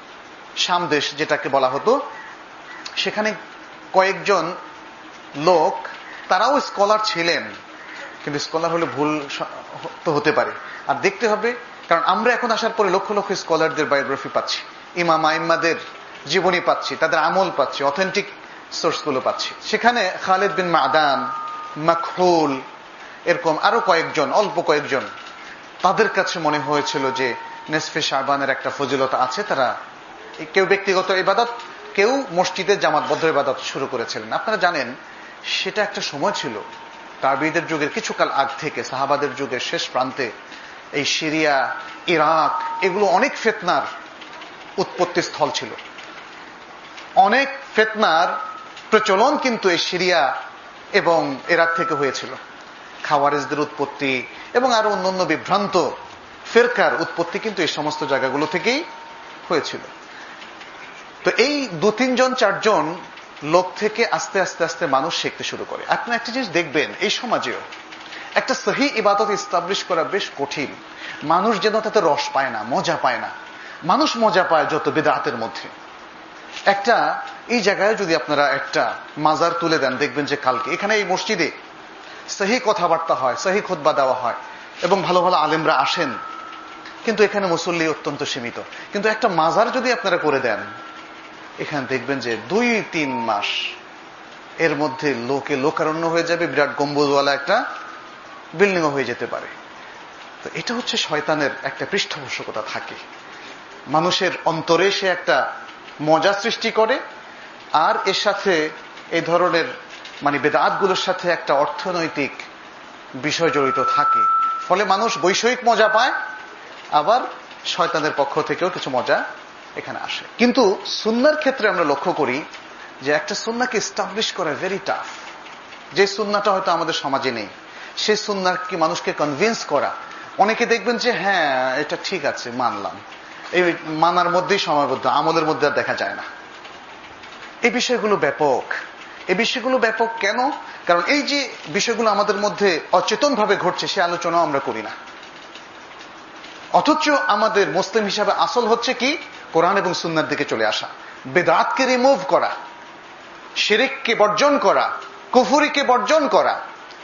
শাম দেশ যেটাকে বলা হতো, সেখানে কয়েকজন লোক, তারাও স্কলার ছিলেন, কিন্তু স্কলার হলে ভুল তো হতে পারে। আর দেখতে হবে, কারণ আমরা এখন আসার পরে লক্ষ লক্ষ স্কলারদের বায়োগ্রাফি পাচ্ছি, ইমাম আইম্মাদের জীবনী পাচ্ছি, তাদের আমল পাচ্ছি, অথেন্টিক সোর্সগুলো পাচ্ছি। সেখানে খালিদ বিন মাদান, মাকহুল, এরকম আরো কয়েকজন, অল্প কয়েকজন, তাদের কাছে মনে হয়েছিল যে নিসফে শাবানের একটা ফজিলত আছে। তারা কেউ ব্যক্তিগত ইবাদত, কেউ মসজিদে জামাতবদ্ধ ইবাদত শুরু করেছিলেন। আপনারা জানেন সেটা একটা সময় ছিল তাবেঈদের যুগের কিছুকাল আগ থেকে, সাহাবাদের যুগের শেষ প্রান্তে এই সিরিয়া, ইরাক, এগুলো অনেক ফিতনার উৎপত্তি স্থল ছিল। অনেক ফিতনার প্রচলন কিন্তু এই সিরিয়া এবং ইরাক থেকে হয়েছিল। খাওয়ারিজদের উৎপত্তি এবং আরো অন্যান্য বিভ্রান্ত ফিরকার উৎপত্তি কিন্তু এই সমস্ত জায়গাগুলো থেকেই হয়েছিল। তো এই দু তিনজন চারজন লোক থেকে আস্তে আস্তে আস্তে মানুষ শিখতে শুরু করে। আপনি একটা জিনিস দেখবেন, এই সমাজেও একটা সহিহ ইবাদত ইস্টাবলিশ করা বেশ কঠিন। মানুষ যেন তাতে রস পায় না, মজা পায় না। মানুষ মজা পায় যত বিদআতের মধ্যে। একটা এই জায়গায় যদি আপনারা একটা মাজার তুলে দেন, দেখবেন যে কালকে এখানে এই মসজিদে সহিহ কথাবার্তা হয়, সহিহ খুতবা দেওয়া হয় এবং ভালো ভালো আলেমরা আসেন, কিন্তু এখানে মুসল্লি অত্যন্ত সীমিত। কিন্তু একটা মাজার যদি আপনারা করে দেন, এখানে দেখবেন যে দুই তিন মাস এর মধ্যে লোকে লোকারণ্য হয়ে যাবে, বিরাট গম্বুজওয়ালা একটা বিল্ডিং হয়ে যেতে পারে। তো এটা হচ্ছে শয়তানের একটা পৃষ্ঠপোষকতা থাকে, মানুষের অন্তরে সে একটা মজা সৃষ্টি করে, আর এর সাথে এই ধরনের মানে বেদাতগুলোর সাথে একটা অর্থনৈতিক বিষয় জড়িত থাকে। ফলে মানুষ বৈষয়িক মজা পায়, আবার শয়তানের পক্ষ থেকেও কিছু মজা এখানে আসে। কিন্তু সুন্নার ক্ষেত্রে আমরা লক্ষ্য করি যে একটা সুন্নাকে এস্টাবলিশ করা ভেরি টাফ। যে সুন্নাটা হয়তো আমাদের সমাজে নেই, সেই সুন্নাকে মানুষকে কনভিন্স করা, অনেকে দেখবেন যে হ্যাঁ এটা ঠিক আছে, মানলাম, এই মানার মধ্যেই সময়বদ্ধ, আমলের মধ্যে আর দেখা যায় না। এই বিষয়গুলো ব্যাপক। এই বিষয়গুলো ব্যাপক কেন? কারণ এই যে বিষয়গুলো আমাদের মধ্যে অচেতন ভাবে ঘটছে, সে আলোচনাও আমরা করি না। অথচ আমাদের মুসলিম হিসাবে আসল হচ্ছে কি? কোরআন এবং সুন্নাহর দিকে চলে আসা, বেদাতকে রিমুভ করা, শিরককে বর্জন করা, কুফরিকে বর্জন করা,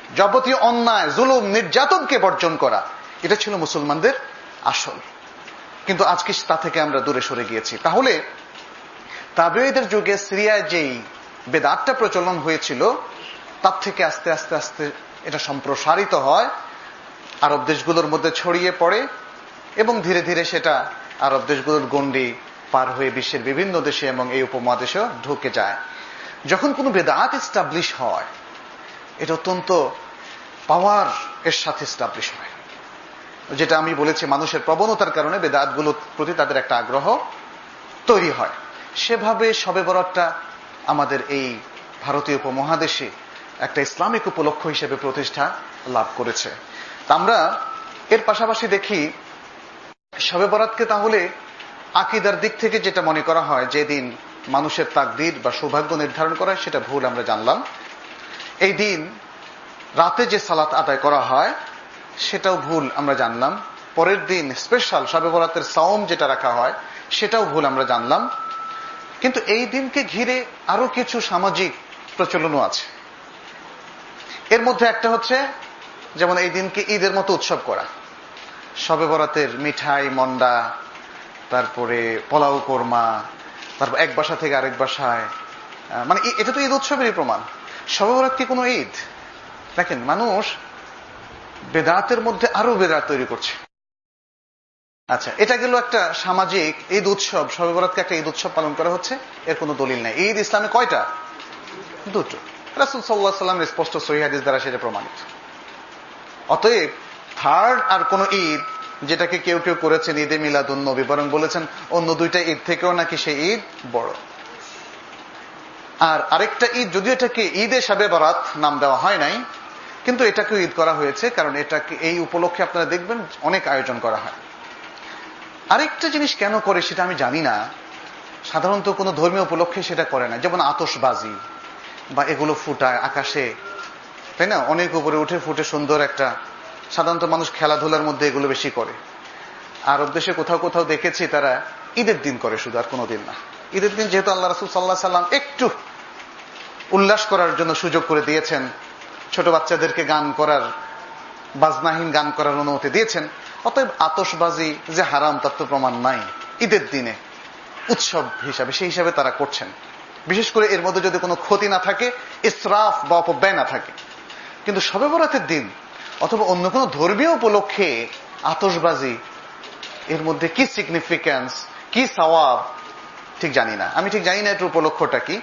যাবতীয় অন্যায়, জুলুম, নির্যাতনকে বর্জন করা, এটা ছিল মুসলমানদের আসল। কিন্তু আজকে তা থেকে আমরা দূরে সরে গিয়েছি। তাহলে তাবেঈদের যুগে সিরিয়ায় যেই বেদাতটা প্রচলন হয়েছিল, তার থেকে আস্তে আস্তে আস্তে এটা সম্প্রসারিত হয়, আরব দেশগুলোর মধ্যে ছড়িয়ে পড়ে এবং ধীরে ধীরে সেটা আরব দেশগুলোর গণ্ডি পার হয়ে বিশ্বের বিভিন্ন দেশে এবং এই উপমহাদেশেও ঢুকে যায়। যখন কোনো বেদাত এস্টাবলিশ হয়, এটা অত্যন্ত পাওয়ার এর সাথে এস্টাবলিশ হয়। যেটা আমি বলেছি, মানুষের প্রবণতার কারণে বেদাতগুলোর প্রতি তাদের একটা আগ্রহ তৈরি হয়। সেভাবে শবে বরাতটা আমাদের এই ভারতীয় উপমহাদেশে একটা ইসলামিক উপলক্ষ হিসেবে প্রতিষ্ঠা লাভ করেছে। আমরা এর পাশাপাশি দেখি শবে বরাতকে তাহলে আকীদার দিক থেকে যেটা মনে করা হয়, যেদিন মানুষের তাকদীর বা সৌভাগ্য নির্ধারণ করা হয়, সেটা ভুল আমরা জানলাম। এই দিন রাতে যে সালাত আদায় করা হয় সেটাও ভুল আমরা জানলাম। পরের দিন স্পেশাল শবে বরাতের সাওম যেটা রাখা হয় সেটাও ভুল আমরা জানলাম। কিন্তু এই দিনকে ঘিরে আরো কিছু সামাজিক প্রচলনও আছে। এর মধ্যে একটা হচ্ছে, যেমন এই দিনকে ঈদের মতো উৎসব করা, শবে বরাতের মিঠাই, মন্ডা, তারপরে পোলাও কোরমা, তারপর এক বাসা থেকে আরেক বাসায়, মানে এটা তো ঈদ উৎসবেরই প্রমাণ। শবে বরাত কি কোনো ঈদ? দেখেন, মানুষ বেদাতের মধ্যে আরো বেদাত তৈরি করছে। আচ্ছা, এটা গেল একটা সামাজিক ঈদ উৎসব। শবে বরাতকে একটা ঈদ উৎসব পালন করা হচ্ছে, এর কোনো দলিল নাই। ঈদ ইসলামে কয়টা? দুটো। রাসূল সাল্লাল্লাহু আলাইহি ওয়াসাল্লামের স্পষ্ট সহিহ হাদিস দ্বারা সেটা প্রমাণিত। অতএব থার্ড আর কোন ঈদ যেটাকে কেউ কেউ করেছেন ঈদে মিলাদুন নবী, বরং বলেছেন অন্য দুইটা ঈদ থেকেও নাকি সেই ঈদ বড়। আর আরেকটা ঈদ, যদিও এটাকে ঈদে শবে বরাত নাম দেওয়া হয় নাই, কিন্তু এটাকেও ঈদ করা হয়েছে, কারণ এটাকে এই উপলক্ষে আপনারা দেখবেন অনেক আয়োজন করা হয়। আরেকটা জিনিস কেন করে সেটা আমি জানি না, সাধারণত কোনো ধর্মীয় উপলক্ষে সেটা করে না। যেমন আতশবাজি বা এগুলো ফুটায় আকাশে, তাই না, অনেক উপরে উঠে ফুটে সুন্দর একটা, সাধারণত মানুষ খেলাধুলার মধ্যে এগুলো বেশি করে। আরব দেশে কোথাও কোথাও দেখেছি তারা ঈদের দিন করে শুধু, আর কোনো দিন না। ঈদের দিন যেহেতু আল্লাহ রাসূল সাল্লাল্লাহু আলাইহি সাল্লাম একটু উল্লাস করার জন্য সুযোগ করে দিয়েছেন, ছোট বাচ্চাদেরকে গান করার, বাজনাহীন গান করার অনুমতি দিয়েছেন, অতএব আতশবাজি যে হারাম তার তো প্রমাণ নাই। ঈদের দিনে উৎসব হিসাবে সেই হিসাবে তারা করছেন, বিশেষ করে এর মধ্যে যদি কোনো ক্ষতি না থাকে, ইসরাফ বা অপব্যয় না থাকে। কিন্তু শবে বরাতের দিন অথবা অন্য কোনো ধর্মীয় উপলক্ষে আতশবাজি, এর মধ্যে কি সিগনিফিক্যান্স, কি সওয়াব ঠিক জানি না। আমি ঠিক জানি না এটার উপলক্ষটা কি।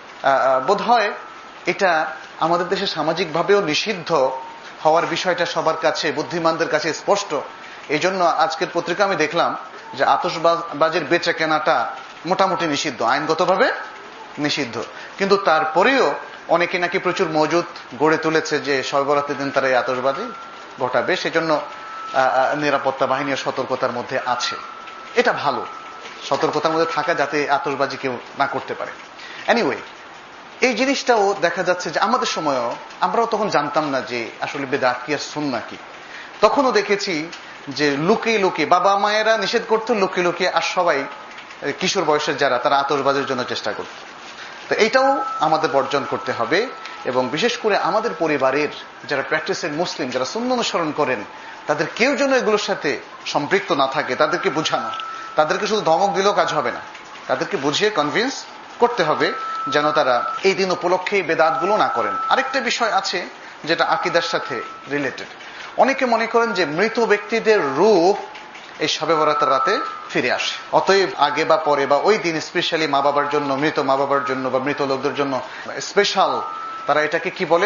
বোধ হয় এটা আমাদের দেশে সামাজিক ভাবেও নিষিদ্ধ হওয়ার বিষয়টা সবার কাছে, বুদ্ধিমানদের কাছে স্পষ্ট। এই জন্য আজকের পত্রিকা আমি দেখলাম যে আতশবাজির বেচা কেনাটা মোটামুটি নিষিদ্ধ, আইনগতভাবে নিষিদ্ধ। কিন্তু তারপরেও অনেকে নাকি প্রচুর মজুদ গড়ে তুলেছে যে শবে বরাতের দিন তারা এই আতশবাজি ঘটাবে, সেজন্য নিরাপত্তা বাহিনী সতর্কতার মধ্যে আছে। এটা ভালো, সতর্কতার মধ্যে থাকা, যাতে আতশবাজি কেউ না করতে পারে। এনিওয়ে, এই জিনিসটাও দেখা যাচ্ছে যে আমাদের সময়ও আমরাও তখন জানতাম না যে আসলে বেদাত কি আর সুন্নাহ কি। তখনও দেখেছি যে লুকিয়ে লুকিয়ে বাবা মায়েরা নিষেধ করতো, লুকিয়ে লুকিয়ে আর সবাই কিশোর বয়সের যারা, তারা আতশবাজির জন্য চেষ্টা করত। তো এইটাও আমাদের বর্জন করতে হবে। এবং বিশেষ করে আমাদের পরিবারের যারা প্র্যাকটিসের মুসলিম, যারা সুন্নাহ অনুসরণ করেন, তাদের কেউ যেন এগুলোর সাথে সম্পৃক্ত না থাকে, তাদেরকে বোঝানো। তাদেরকে শুধু ধমক দিলেও কাজ হবে না, তাদেরকে বুঝিয়ে কনভিন্স করতে হবে যেন তারা এই দিন উপলক্ষে এই বেদাতগুলো না করেন। আরেকটা বিষয় আছে যেটা আকীদার সাথে রিলেটেড। অনেকে মনে করেন যে মৃত ব্যক্তিদের রূপ এই শবে বরাতের রাতে ফিরে আসে, অতএব আগে বা পরে বা ওই দিন স্পেশালি মা বাবার জন্য, মৃত মা বাবার জন্য বা মৃত লোকদের জন্য স্পেশাল তারা এটাকে কি বলে,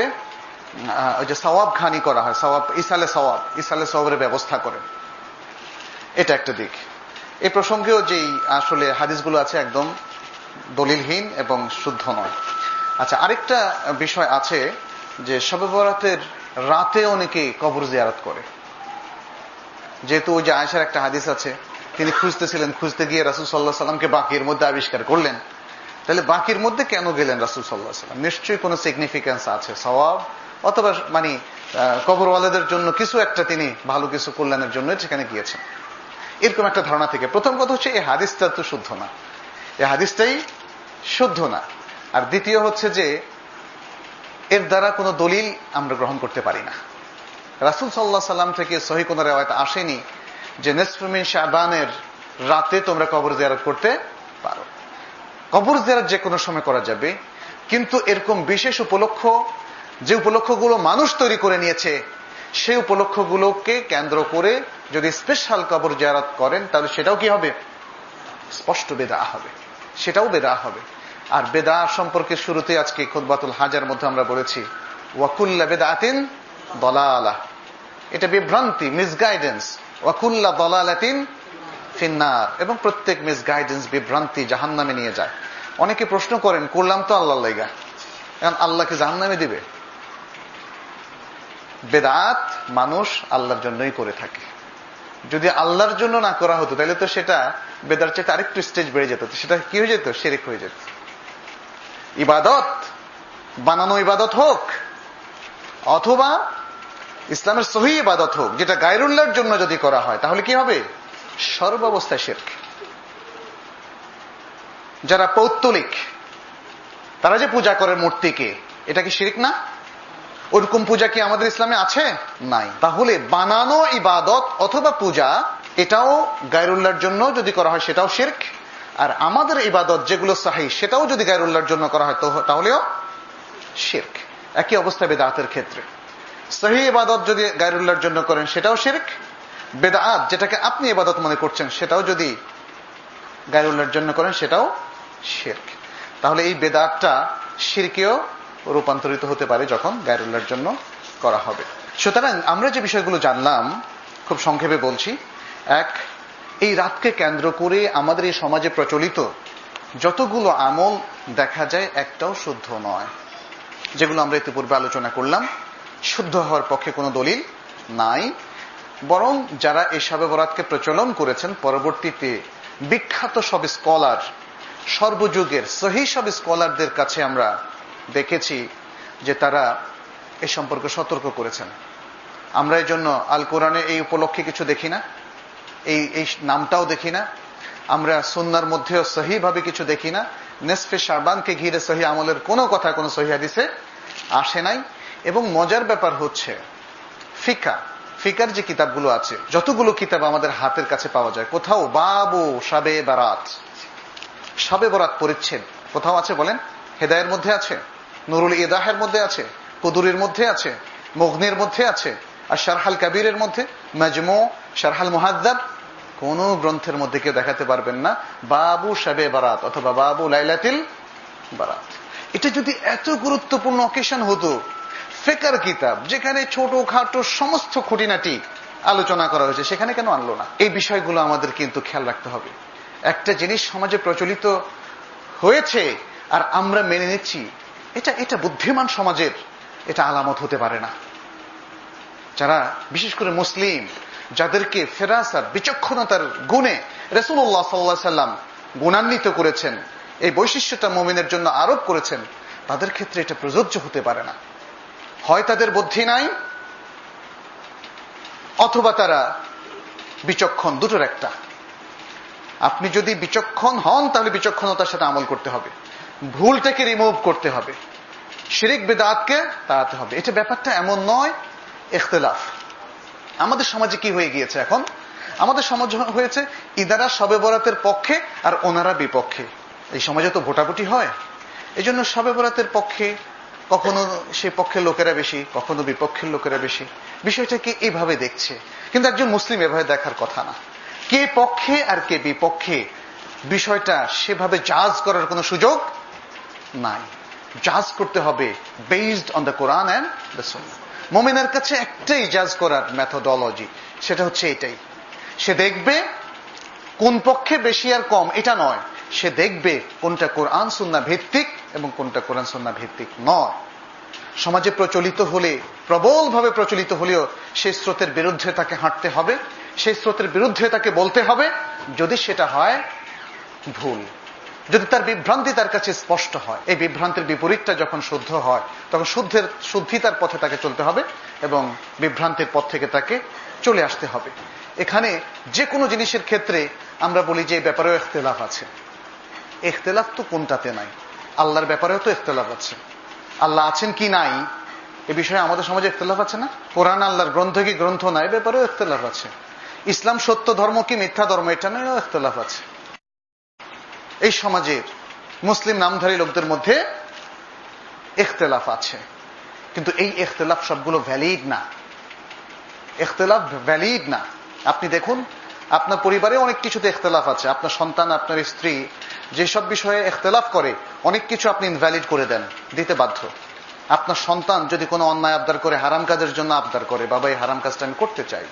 ওই যে সওয়াব খানি করা হয়, সওয়াব, ইসালে সওয়াব, ইসালে সওয়াবের ব্যবস্থা করেন। এটা একটা দিক। এই প্রসঙ্গেও যেই আসলে হাদিসগুলো আছে একদম দলিলহীন এবং শুদ্ধ নয়। আচ্ছা, আরেকটা বিষয় আছে যে শবে বরাতের রাতে অনেকে কবর জিয়ারত করে। যেহেতু ওই যে আয়েশার একটা হাদিস আছে, তিনি খুঁজতেছিলেন, খুঁজতে গিয়ে রাসূল সাল্লাল্লাহু আলাইহি সাল্লামকে বাকির মধ্যে আবিষ্কার করলেন। তাহলে বাকির মধ্যে কেন গেলেন রাসূল সাল্লাল্লাহু আলাইহি সাল্লাম? নিশ্চয়ই কোনো সিগনিফিক্যান্স আছে, সওয়াব অথবা মানে কবরওয়ালাদের জন্য কিছু একটা তিনি ভালো কিছু কল্যাণের জন্য সেখানে গিয়েছেন, এরকম একটা ধারণা থেকে। প্রথম কথা হচ্ছে এই হাদিসটা তো শুদ্ধ না, এই হাদিসটাই শুদ্ধ না। আর দ্বিতীয় হচ্ছে যে এর দ্বারা কোনো দলিল আমরা গ্রহণ করতে পারি না। রাসূল সাল্লাল্লাহু আলাইহি সাল্লাম থেকে সহিহ কোনো রিওয়ায়াত আসেনি যে নিসফে মিন শাবানের রাতে তোমরা কবর জিয়ারত করতে পারো। কবর জিয়ারত যে কোনো সময় করা যাবে, কিন্তু এরকম বিশেষ উপলক্ষ, যে উপলক্ষগুলো মানুষ তৈরি করে নিয়েছে, সেই উপলক্ষগুলোকে কেন্দ্র করে যদি স্পেশাল কবর জিয়ারত করেন, তাহলে সেটাও কি হবে? স্পষ্ট বেদাত হবে, সেটাও বেদাত হবে। আর বেদাত সম্পর্কে শুরুতে আজকে খুতবাতুল হাজার মধ্যে আমরা বলেছি ওয়া কুল্লু বিদআতিন দালালাহ, এটা বিভ্রান্তি, মিসগাইডেন্স। ওয়া কুল্লু দালালাতিন ফিন্নার, এবং প্রত্যেক মিসগাইডেন্স, বিভ্রান্তি জাহান্নামে নিয়ে যায়। অনেকে প্রশ্ন করেন, করলাম তো আল্লাহর লাইগা, এখন আল্লাহকে জাহান্নামে দিবে? বেদাত মানুষ আল্লাহর জন্যই করে থাকে। যদি আল্লাহর জন্য না করা হতো তাহলে তো সেটা বেদার চেয়ে আরেকটু স্টেজ বেড়ে যেত, সেটা কি হয়ে যেত? শিরক হয়ে যেত। ইবাদত বানানো ইবাদত হোক, অথবা ইসলামের সহিহ ইবাদত হোক, যেটা গায়রুল্লাহর জন্য যদি করা হয় তাহলে কি হবে? সর্বাবস্থায় শিরক। যারা পৌত্তলিক, তারা যে পূজা করে মূর্তিকে, এটা কি শিরক না? ওরকম পূজা কি আমাদের ইসলামে আছে? নাই। তাহলে বানানো ইবাদত অথবা পূজা, এটাও গায়রুল্লাহর জন্য যদি করা হয় সেটাও শিরক। আর আমাদের ইবাদত যেগুলো সহিহ, সেটাও যদি গায়রুল্লাহর জন্য করা হয় তাহলেও শিরক। একই অবস্থা বেদাতের ক্ষেত্রে। সহিহ ইবাদত যদি গায়রুল্লাহর জন্য করেন সেটাও শিরক, বেদাত যেটাকে আপনি ইবাদত মনে করছেন সেটাও যদি গায়রুল্লাহর জন্য করেন সেটাও শিরক। তাহলে এই বেদাতটা শিরকেও রূপান্তরিত হতে পারে যখন গায়রুল্লাহর জন্য করা হবে। সুতরাং আমরা যে বিষয়গুলো জানলাম খুব সংক্ষেপে বলছি। এক, এই রাতকে কেন্দ্র করে আমাদের এই সমাজে প্রচলিত যতগুলো আমল দেখা যায় একটাও শুদ্ধ নয়। যেগুলো আমরা ইতিপূর্বে আলোচনা করলাম, শুদ্ধ হওয়ার পক্ষে কোনো দলিল নাই। বরং যারা এই শবে বরাতকে প্রচলন করেছেন, পরবর্তীতে বিখ্যাত সব স্কলার, সর্বযুগের সহিহ সব স্কলারদের কাছে আমরা দেখেছি যে তারা এ সম্পর্কে সতর্ক করেছেন। আমরা এই জন্য আল কোরআনে এই উপলক্ষে কিছু দেখি না, এই এই নামটাও দেখি না। আমরা সুন্নাহর মধ্যেও সহিহ ভাবে কিছু দেখি না। নিসফে শাবানকে ঘিরে সহিহ আমলের কোনো কথা কোনো সহিহ হাদিসে আসে নাই। এবং মজার ব্যাপার হচ্ছে, ফিকা ফিকার যে কিতাবগুলো আছে, যতগুলো কিতাব আমাদের হাতের কাছে পাওয়া যায়, কোথাও বাবু শাবে বারাত, শাবে বরাত পরিচ্ছেদ কোথাও আছে বলেন? হেদায়ের মধ্যে আছে, নুরুল ইদাহের মধ্যে আছে, কুদুরের মধ্যে আছে, মুগনির মধ্যে আছে, আর শারহাল কাবীরের মধ্যে, মাজমু, শারহাল মুহাদ্দাব, কোন গ্রন্থের মধ্যে কেউ দেখাতে পারবেন না বাবু শাবে বারাত অথবা বাবু লাইলাতুল বারাত। এটা যদি এত গুরুত্বপূর্ণ অকেশন হতো, ফিকার কিতাব যেখানে ছোট খাটো সমস্ত খুঁটিনাটি আলোচনা করা হয়েছে, সেখানে কেন আনলো না? এই বিষয়গুলো আমাদের কিন্তু খেয়াল রাখতে হবে। একটা জিনিস সমাজে প্রচলিত হয়েছে আর আমরা মেনে নিচ্ছি, এটা এটা বুদ্ধিমান সমাজের এটা আলামত হতে পারে না। যারা বিশেষ করে মুসলিম, যাদেরকে ফেরাসাত বিচক্ষণতার গুণে রাসূলুল্লাহ সাল্লাল্লাহু আলাইহি সাল্লাম গুণান্বিত করেছেন, এই বৈশিষ্ট্যটা মুমিনের জন্য আরোপ করেছেন, তাদের ক্ষেত্রে এটা প্রযোজ্য হতে পারে না। হয় তাদের বুদ্ধি নাই, অথবা তারা বিচক্ষণ, দুটোর একটা। আপনি যদি বিচক্ষণ হন তাহলে বিচক্ষণতার সাথে আমল করতে হবে, ভুলটাকে রিমুভ করতে হবে, শিরক বিদআতকে তাড়াতে হবে। এটা ব্যাপারটা এমন নয়। ইখতিলাফ আমাদের সমাজে কি হয়ে গিয়েছে এখন? আমাদের সমাজ হয়েছে ইদারা শবে বরাতের পক্ষে আর ওনারা বিপক্ষে। এই সমাজে তো ভোটাভুটি হয়, এই জন্য শবে বরাতের পক্ষে কখনো সে পক্ষের লোকেরা বেশি, কখনো বিপক্ষের লোকেরা বেশি। বিষয়টাকে এইভাবে দেখছে, কিন্তু একজন মুসলিম এভাবে দেখার কথা না। কে পক্ষে আর কে বিপক্ষে, বিষয়টা সেভাবে জাজ করার কোনো সুযোগ নাই। জাজ করতে হবে বেসড অন দ্য কোরআন এন্ড দ্য সুন্নাহ। মুমিনের কাছে একটাই জাজ করার মেথোডোলজি, সেটা হচ্ছে এটাই। সে দেখবে কোন পক্ষে বেশি আর কম, এটা নয়। সে দেখবে কোনটা কোরআন সুন্নাহ ভিত্তিক এবং কোনটা কোরআন সুন্নাহ ভিত্তিক নয়। সমাজে প্রচলিত হলে, প্রবলভাবে প্রচলিত হলেও সেই স্রোতের বিরুদ্ধে তাকে হাঁটতে হবে, সেই স্রোতের বিরুদ্ধে তাকে বলতে হবে। যদি সেটা হয় ভুল, যদি তার বিভ্রান্তি তার কাছে স্পষ্ট হয়, এই বিভ্রান্তির বিপরীতটা যখন শুদ্ধ হয়, তখন শুদ্ধের শুদ্ধিতার পথে তাকে চলতে হবে এবং বিভ্রান্তির পথ থেকে তাকে চলে আসতে হবে। এখানে যে কোনো জিনিসের ক্ষেত্রে আমরা বলি যে এই ব্যাপারেও ইখতিলাফ আছে। ইখতিলাফ তো কোনটাতে নাই? আল্লাহর ব্যাপারেও তো ইখতিলাফ আছে। আল্লাহ আছেন কি নাই এ বিষয়ে আমাদের সমাজে ইখতিলাফ আছে না? কোরআন আল্লাহর গ্রন্থ কি গ্রন্থ নাই ব্যাপারেও ইখতিলাফ আছে। ইসলাম সত্য ধর্ম কি মিথ্যা ধর্ম এটা নিয়েও ইখতিলাফ আছে। এই সমাজের মুসলিম নামধারী লোকদের মধ্যে ইখতিলাফ আছে, কিন্তু এই ইখতিলাফ সবগুলো ভ্যালিড না। ইখতিলাফ ভ্যালিড না। আপনি দেখুন, আপনার পরিবারে অনেক কিছুতে ইখতিলাফ আছে, আপনার সন্তান, আপনার স্ত্রী যেসব বিষয়ে ইখতিলাফ করে অনেক কিছু আপনি ইনভ্যালিড করে দেন, দিতে বাধ্য। আপনার সন্তান যদি কোনো অন্যায় আবদার করে, হারাম কাজের জন্য আবদার করে, বাবা এই হারাম কাজটা আমি করতে চাই,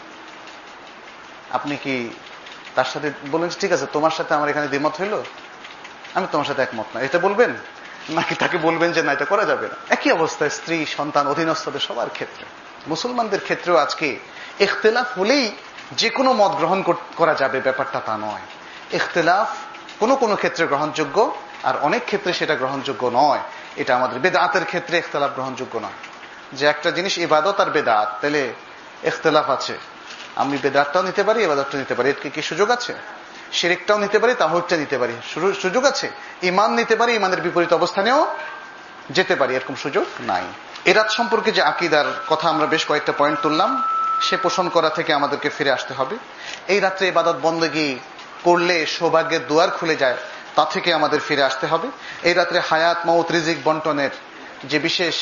আপনি কি তার সাথে বলবেন ঠিক আছে তোমার সাথে আমার এখানে দ্বিমত হইল, আমি তোমার সাথে একমত না, এটা বলবেন? নাকি তাকে বলবেন যে না এটা করা যাবে না? একই অবস্থা স্ত্রী, সন্তান, অধীনস্থদের সবার ক্ষেত্রে, মুসলমানদের ক্ষেত্রেও আজকে ইখতিলাফ হলেই যে কোনো মত গ্রহণ করা যাবে ব্যাপারটা তা নয়। ইখতিলাফ কোনো কোনো ক্ষেত্রে গ্রহণযোগ্য, আর অনেক ক্ষেত্রে সেটা গ্রহণযোগ্য নয়। এটা আমাদের বেদাতের ক্ষেত্রে ইখতিলাফ গ্রহণযোগ্য নয়। যে একটা জিনিস ইবাদত আর বেদাত, তাহলে ইখতিলাফ আছে, আমি বেদাতটাও নিতে পারি, ইবাদতটাও নিতে পারি, এর কি সুযোগ আছে? শিরকটাও নিতে পারি, তাওহীদটা নিতে পারি, সুযোগ আছে? ঈমান নিতে পারি, ঈমানের বিপরীত অবস্থানেও যেতে পারি, এরকম সুযোগ নাই। এ রাত সম্পর্কে যে আকীদার কথা আমরা বেশ কয়েকটা পয়েন্ট তুললাম, সে পোষণ করা থেকে আমাদেরকে ফিরে আসতে হবে। এই রাত্রে ইবাদত বন্দেগী করলে সৌভাগ্যের দুয়ার খুলে যায়, তা থেকে আমাদের ফিরে আসতে হবে। এই রাত্রে হায়াত, মওত, রিজিক বন্টনের যে বিশেষ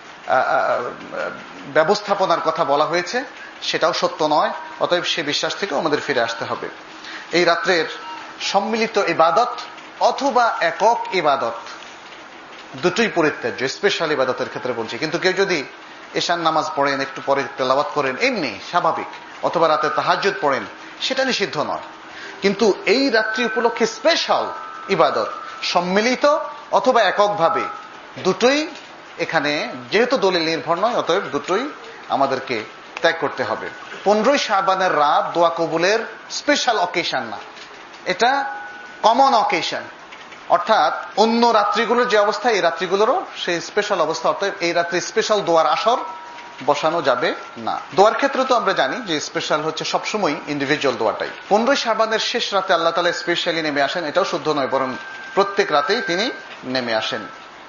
ব্যবস্থাপনার কথা বলা হয়েছে সেটাও সত্য নয়, অতএব সে বিশ্বাস থেকে আমাদের ফিরে আসতে হবে। এই রাত্রের সম্মিলিত ইবাদত অথবা একক ইবাদত দুটোই পরিত্যাজ্য, স্পেশাল ইবাদতের ক্ষেত্রে বলছি। কিন্তু কেউ যদি এশার নামাজ পড়েন, একটু পরে তেলাওয়াত করেন, এমনি স্বাভাবিক, অথবা রাতে তাহাজ্জুদ পড়েন, সেটা নিষিদ্ধ নয়। কিন্তু এই রাত্রি উপলক্ষে স্পেশাল ইবাদত সম্মিলিত অথবা এককভাবে দুটোই এখানে যেহেতু দলিল নির্ভর নয়, অতএব দুটোই আমাদেরকে ত্যাগ করতে হবে। পনেরোই শাবানের রাত দোয়া কবুলের স্পেশাল অকেশন না, এটা কমন অকেশন। অর্থাৎ অন্য রাত্রিগুলোর যে অবস্থা, এই রাত্রিগুলোরও সেই স্পেশাল অবস্থা। অর্থাৎ এই রাত্রি স্পেশাল দোয়ার আসর বসানো যাবে না। দোয়ার ক্ষেত্রে তো আমরা জানি যে স্পেশাল হচ্ছে সবসময় ইন্ডিভিজুয়াল দোয়াটাই। পনেরোই শাবানের শেষ রাতে আল্লাহ তাআলা স্পেশালি নেমে আসেন, এটাও শুদ্ধ নয়, বরং প্রত্যেক রাতেই তিনি নেমে আসেন।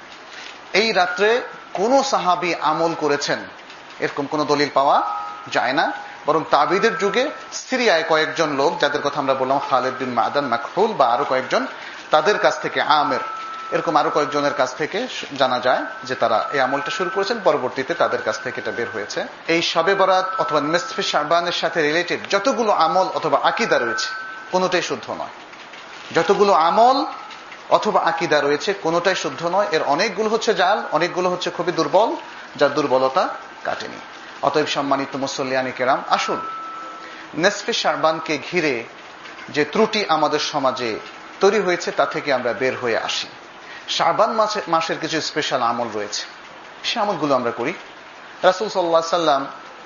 এই রাত্রে কোন সাহাবী আমল করেছেন এরকম কোন দলিল পাওয়া যায় না, বরং তাবিদের যুগে সিরিয়ায় কয়েকজন লোক, যাদের কথা আমরা বললাম খালিদ বিন মাদান মাকহুল বা আরো কয়েকজন, তাদের কাছ থেকে, আমের, এরকম আরো কয়েকজনের কাছ থেকে জানা যায় যে তারা এই আমলটা শুরু করেছেন। পরবর্তীতে তাদের কাছ থেকে এটা বের হয়েছে। এই শবে বরাত অথবা নিসফে শাবানের সাথে রিলেটেড যতগুলো আমল অথবা আকীদা রয়েছে কোনোটাই শুদ্ধ নয়। যতগুলো আমল অথবা আকীদা রয়েছে কোনোটাই শুদ্ধ নয়। এর অনেকগুলো হচ্ছে জাল, অনেকগুলো হচ্ছে খুবই দুর্বল, যার দুর্বলতা কাটেনি। অতএব সম্মানিত মুসল্লিয়ানে কেরাম, আসুন নিসফে শাবানকে ঘিরে যে ত্রুটি আমাদের সমাজে তৈরি হয়েছে তা থেকে আমরা বের হয়ে আসি। শাবান মাসের কিছু স্পেশাল আমল রয়েছে, সে আমলগুলো আমরা করি। রাসূল সাল্লাল্লাহু আলাইহি সাল্লাম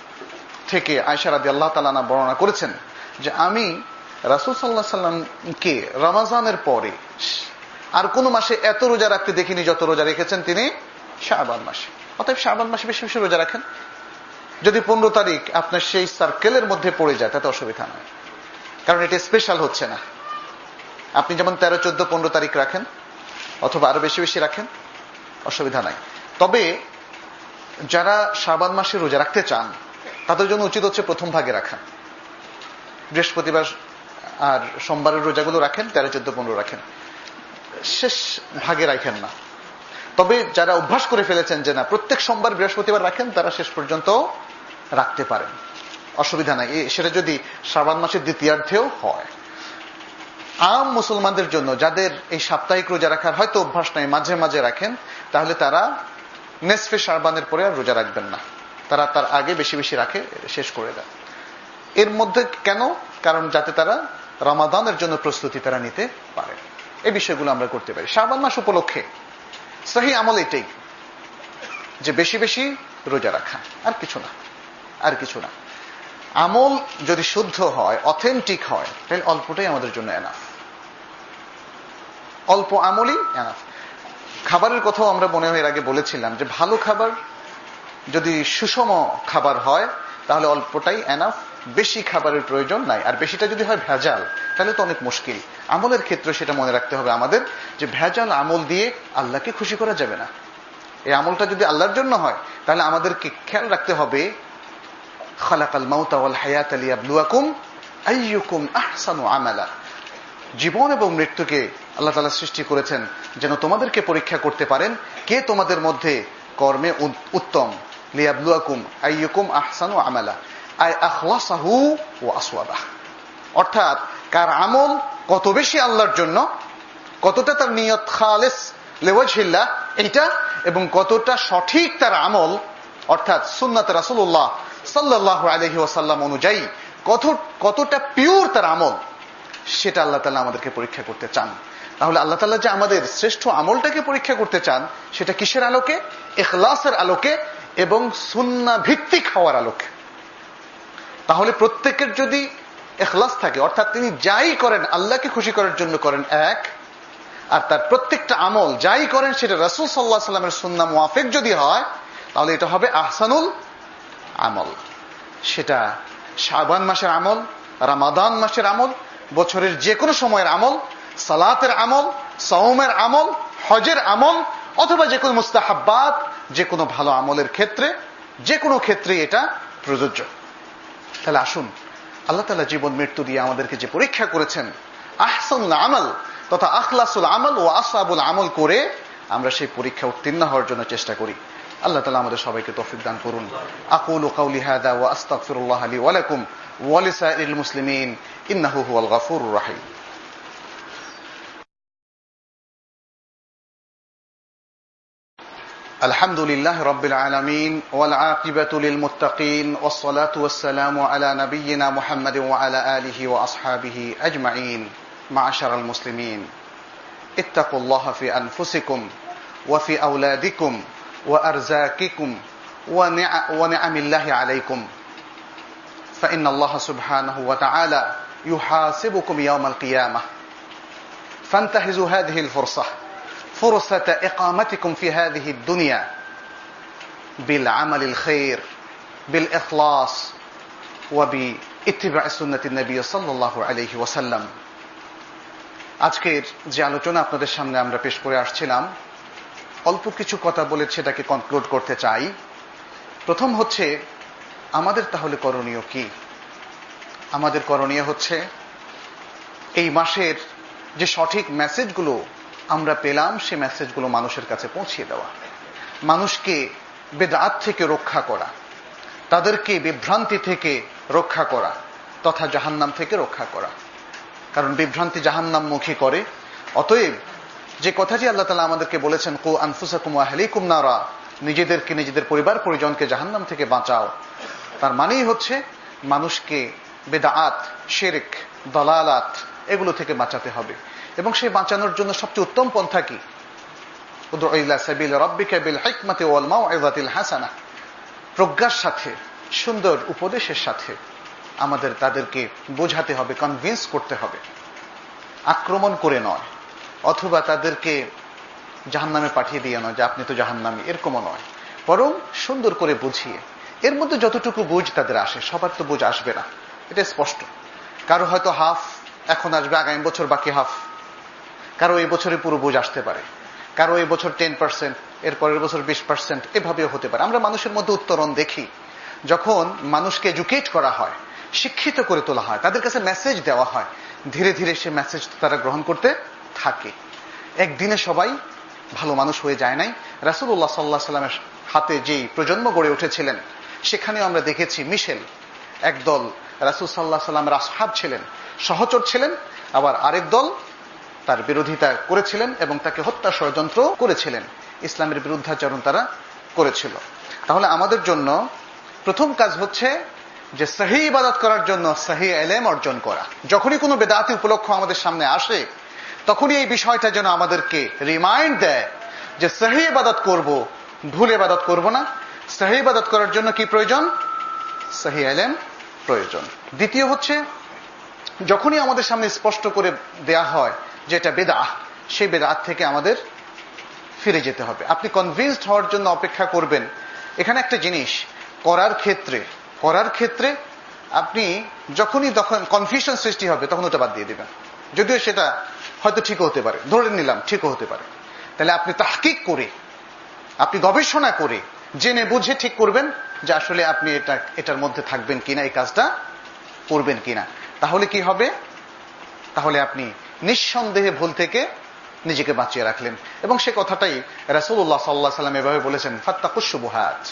থেকে আয়েশা রাদিয়াল্লাহু তাআলা আনহা বর্ণনা করেছেন যে আমি রাসূল সাল্লাল্লাহু আলাইহি সাল্লামকে রমজানের পরে আর কোন মাসে এত রোজা রাখতে দেখিনি যত রোজা রেখেছেন তিনি শাবান মাসে। অতএব শাবান মাসে বেশি বেশি রোজা রাখেন। যদি পনেরো তারিখ আপনার সেই সার্কেলের মধ্যে পড়ে যায় তাতে অসুবিধা নয়, কারণ এটা স্পেশাল হচ্ছে না। আপনি যেমন তেরো, চোদ্দ, পনেরো তারিখ রাখেন অথবা আরো বেশি বেশি রাখেন, অসুবিধা নাই। তবে যারা শাবান মাসে রোজা রাখতে চান তাদের জন্য উচিত হচ্ছে প্রথম ভাগে রাখা। বৃহস্পতিবার আর সোমবারের রোজাগুলো রাখেন, তেরো, চোদ্দ, পনেরো রাখেন, শেষ ভাগে রাখেন না। তবে যারা অভ্যাস করে ফেলেছেন যে না প্রত্যেক সোমবার বৃহস্পতিবার রাখেন, তারা শেষ পর্যন্ত রাখতে পারেন, অসুবিধা নাই। সেটা যদি শাবান মাসের দ্বিতীয়ার্ধেও হয়। আম মুসলমানদের জন্য যাদের এই সাপ্তাহিক রোজা রাখার হয়তো অভ্যাস নাই, মাঝে মাঝে রাখেন, তাহলে তারা নিসফে শাবানের পরে আর রোজা রাখবেন না, তারা তার আগে বেশি বেশি রাখে, শেষ করে দেয়। এর মধ্যে কেন? কারণ যাতে তারা রমাদানের জন্য প্রস্তুতি তারা নিতে পারে। এই বিষয়গুলো আমরা করতে পারি শাবান মাস উপলক্ষে। সহিহ আমল এটাই যে বেশি বেশি রোজা রাখা, আর কিছু না, আর কিছু না। আমল যদি শুদ্ধ হয়, অথেন্টিক হয়, তাহলে অল্পটাই আমাদের জন্য এনাফ। অল্প আমলই এনাফ। খাবারের কথাও আমরা মনে হয় এর আগে বলেছিলাম যে ভালো খাবার যদি সুষম খাবার হয় তাহলে অল্পটাই এনাফ, বেশি খাবারের প্রয়োজন নাই। আর বেশিটা যদি হয় ভেজাল তাহলে তো অনেক মুশকিল। আমলের ক্ষেত্রে সেটা মনে রাখতে হবে আমাদের যে ভেজাল আমল দিয়ে আল্লাহকে খুশি করা যাবে না। এই আমলটা যদি আল্লাহর জন্য হয় তাহলে আমাদেরকে খেয়াল রাখতে হবে খালাকাল মাউতা ওয়াল হায়াতা লিয়াবলুয়াকুম আইয়ুকুম আহসানু আমালা। জীবন এবং মৃত্যুকে আল্লাহ তাআলা সৃষ্টি করেছেন যেন তোমাদেরকে পরীক্ষা করতে পারেন কে তোমাদের মধ্যে কর্মে উত্তম। লিয়াবলুয়াকুম আইয়ুকুম আহসানু আমালা আই আখলাসাহু ওয়া আসওয়াবাহ, অর্থাৎ কার আমল কত বেশি আল্লাহর জন্য, কতটা তার নিয়ত খালেস লিওয়াজহিল্লাহ এইটা, এবং কতটা সঠিক তার আমল অর্থাৎ সুন্নাত রাসূলুল্লাহ সাল্লাল্লাহু আলাইহি ওয়াসাল্লাম অনুযায়ী কত কতটা পিওর তার আমল, সেটা আল্লাহ তাআলা আমাদেরকে পরীক্ষা করতে চান। তাহলে আল্লাহ তাআলা যে আমাদের শ্রেষ্ঠ আমলটাকে পরীক্ষা করতে চান সেটা কিসের আলোকে? ইখলাসের আলোকে এবং সুন্নাহ ভিত্তিক হওয়ার আলোকে। তাহলে প্রত্যেকের যদি ইখলাস থাকে, অর্থাৎ তিনি যাই করেন আল্লাহকে খুশি করার জন্য করেন এক, আর তার প্রত্যেকটা আমল যাই করেন সেটা রাসূল সাল্লাল্লাহু আলাইহি ওয়াসাল্লামের সুন্নাহ মুওয়াফিক যদি হয় তাহলে এটা হবে আহসানুল আমল। সেটা শাবান মাসের আমল, রমাদান মাসের আমল, বছরের যে কোনো সময়ের আমল, সালাতের আমল, সাওমের আমল, হজের আমল, অথবা যে কোনো মুস্তাহাব্বাত, যে কোনো ভালো আমলের ক্ষেত্রে, যে কোনো ক্ষেত্রে এটা প্রযোজ্য। তাহলে আসুন আল্লাহ তাআলা জীবন মৃত্যু দিয়ে আমাদেরকে যে পরীক্ষা করেছেন আহসানুল আমল তথা আখলাসুল আমল ও আসওয়াবুল আমল করে আমরা সেই পরীক্ষা উত্তীর্ণ হওয়ার জন্য চেষ্টা করি। আল্লাহ তাআলা আমাদের সবাইকে তৌফিক দান করুন। আকুলু কাওলি হাযা ওয়া আস্তাগফিরুল্লাহ লি ওয়া লাকুম ওয়া লিসাইরিল মুসলিমিন ইন্নাহু হুয়াল গফুরুর রহিম। আলহামদুলিল্লাহ রাব্বিল আলামিন ওয়াল আকিবাতু লিল মুত্তাকিন ওয়াস সালাতু ওয়াস সালামু আলা নাবিয়্যিনা মুহাম্মাদিন ওয়া আলা আলিহি ওয়া আসহাবিহি আজমাইন। মা'আশারাল মুসলিমিন, ইত্তাকুল্লাহা ফি আনফুসিকুম ওয়া ফি আওলাদিকুম ওয়া আরযাকিকুম ওয়া নি'ামিল্লাহি আলাইকুম ফাইন্নাল্লাহা সুবহানাহু ওয়া তাআলা ইউহাসিবুকুম ইয়াওমাল কিয়ামাহ ফান্তাহিজু হাযিহিল ফুরসাহ فرصة إقامتكم في هذه الدنيا بالعمل الخير بالإخلاص وباتباع سنة النبي صلى الله عليه وسلم। আজকের যে আলোচনা আপনাদের সামনে আমরা পেশ করে আসছিলাম, অল্প কিছু কথা বলে সেটাকে কনক্লুড করতে চাই। প্রথম হচ্ছে আমাদের তাহলে করণীয় কি? আমাদের করণীয় হচ্ছে এই মাসের যে সঠিক মেসেজগুলো আমরা পেলাম সে মেসেজগুলো মানুষের কাছে পৌঁছিয়ে দেওয়া, মানুষকে বেদাত থেকে রক্ষা করা, তাদেরকে বিভ্রান্তি থেকে রক্ষা করা তথা জাহান্নাম থেকে রক্ষা করা। কারণ বিভ্রান্তি জাহান্নামমুখী করে। অতএব যে কথাটি আল্লাহ তাআলা আমাদেরকে বলেছেন কু আনফুসাকুম ওয়া আহলিকুম নারা, নিজেদেরকে নিজেদের পরিবার পরিজনকে জাহান্নাম থেকে বাঁচাও, তার মানেই হচ্ছে মানুষকে বেদাত, শিরক, দালালাত এগুলো থেকে বাঁচাতে হবে। এবং সেই বাঁচানোর জন্য সবচেয়ে উত্তম পন্থা কি? উদউ ইলা সাবিল রাব্বিকা বিল হিকমাতি ওয়াল মাউইযাতিল হাসানাহ, প্রজ্ঞার সাথে সুন্দর উপদেশের সাথে আমাদের তাদেরকে বোঝাতে হবে, কনভিন্স করতে হবে, আক্রমণ করে নয়, অথবা তাদেরকে জাহান্নামে পাঠিয়ে দিয়ে নয় যে আপনি তো জাহান্নামী, এরকমও নয়, বরং সুন্দর করে বুঝিয়ে। এর মধ্যে যতটুকু বুঝ তাদের আসে, সবার তো বুঝ আসবে না, এটা স্পষ্ট। কারো হয়তো হাফ এখন আসবে, আগামী বছর বাকি হাফ, কারো এই বছরে পুরো বুঝ আসতে পারে, কারো এই বছর টেন পার্সেন্ট, এর পরের বছর বিশ পার্সেন্ট, এভাবেও হতে পারে। আমরা মানুষের মধ্যে উত্তরণ দেখি, যখন মানুষকে এডুকেট করা হয়, শিক্ষিত করে তোলা হয়, তাদের কাছে মেসেজ দেওয়া হয়, ধীরে ধীরে সে মেসেজ তারা গ্রহণ করতে থাকে। একদিনে সবাই ভালো মানুষ হয়ে যায় নাই। রাসূলুল্লাহ সাল্লাল্লাহু আলাইহি সাল্লামের হাতে যেই প্রজন্ম গড়ে উঠেছিলেন সেখানেও আমরা দেখেছি মিশেল একদল রাসূল সাল্লাল্লাহু আলাইহি সাল্লামের আসহাব ছিলেন, সহচর ছিলেন, আবার আরেক দল তার বিরোধিতা করেছিলেন এবং তাকে হত্যা ষড়যন্ত্র করেছিলেন, ইসলামের বিরুদ্ধাচরণ তারা করেছিল। তাহলে আমাদের জন্য প্রথম কাজ হচ্ছে যে সহি ইবাদত করার জন্য সহি ইলম অর্জন করা। যখনই কোনো বেদাতি উপলক্ষ আমাদের সামনে আসে তখনই এই বিষয়টা যেন আমাদেরকে রিমাইন্ড দেয় যে সহি ইবাদত করব, ভুল ইবাদত করব না। সহি ইবাদত করার জন্য কি প্রয়োজন? সহি ইলম প্রয়োজন। দ্বিতীয় হচ্ছে যখনই আমাদের সামনে স্পষ্ট করে দেয়া হয় যে এটা বেদাত, সেই বেদাত থেকে আমাদের ফিরে যেতে হবে। আপনি কনভিন্সড হওয়ার জন্য অপেক্ষা করবেন। এখানে একটা জিনিস করার ক্ষেত্রে করার ক্ষেত্রে আপনি যখনই তখন কনফিউশন সৃষ্টি হবে তখন ওটা বাদ দিয়ে দিবেন, যদিও সেটা হয়তো ঠিকও হতে পারে, ধরে নিলাম ঠিকও হতে পারে। তাহলে আপনি তাহকিক করে আপনি গবেষণা করে জেনে বুঝে ঠিক করবেন যে আসলে আপনি এটা এটার মধ্যে থাকবেন কিনা, এই কাজটা করবেন কিনা। তাহলে কি হবে? তাহলে আপনি নিঃসন্দেহে ভুল থেকে নিজেকে বাঁচিয়ে রাখলেন। এবং সে কথাটাই রাসূলুল্লাহ সাল্লাল্লাহু আলাইহি ওয়াসাল্লাম এভাবে বলেছেন, ফাত্তাকুশ শুবুহাত,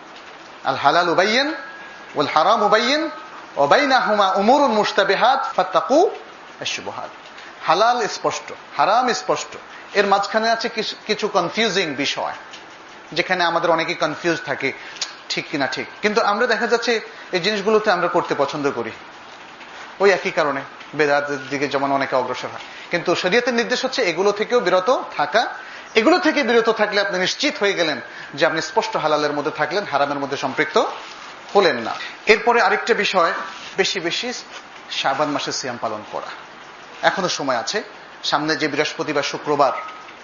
আল হালালু বাইয়িন ওয়াল হারামু বাইয়িন ওয়া বাইনাহুমা উমুরুন মুশতাবিহাত ফাত্তাকু আশ-শুবুহাত। হালাল স্পষ্ট, হারাম স্পষ্ট, এর মাঝখানে আছে কিছু কনফিউজিং বিষয়, যেখানে আমাদের অনেকেই কনফিউজ থাকে ঠিক কিনা ঠিক। কিন্তু আমরা দেখা যাচ্ছে এই জিনিসগুলোতে আমরা করতে পছন্দ করি, ওই একই কারণে বেদাতের দিকে যেমন অনেকে অগ্রসর হয়। কিন্তু শরীয়তের নির্দেশ হচ্ছে এগুলো থেকেও বিরত থাকা। এগুলো থেকে বিরত থাকলে আপনি নিশ্চিত হয়ে গেলেন যে আপনি স্পষ্ট হালালের মধ্যে থাকলেন, হারামের মধ্যে সম্পৃক্ত হলেন না। এরপরে আরেকটা বিষয়, বেশি বেশি শাবান মাসে সিয়াম পালন করা। এখনো সময় আছে, সামনে যে বৃহস্পতিবার শুক্রবার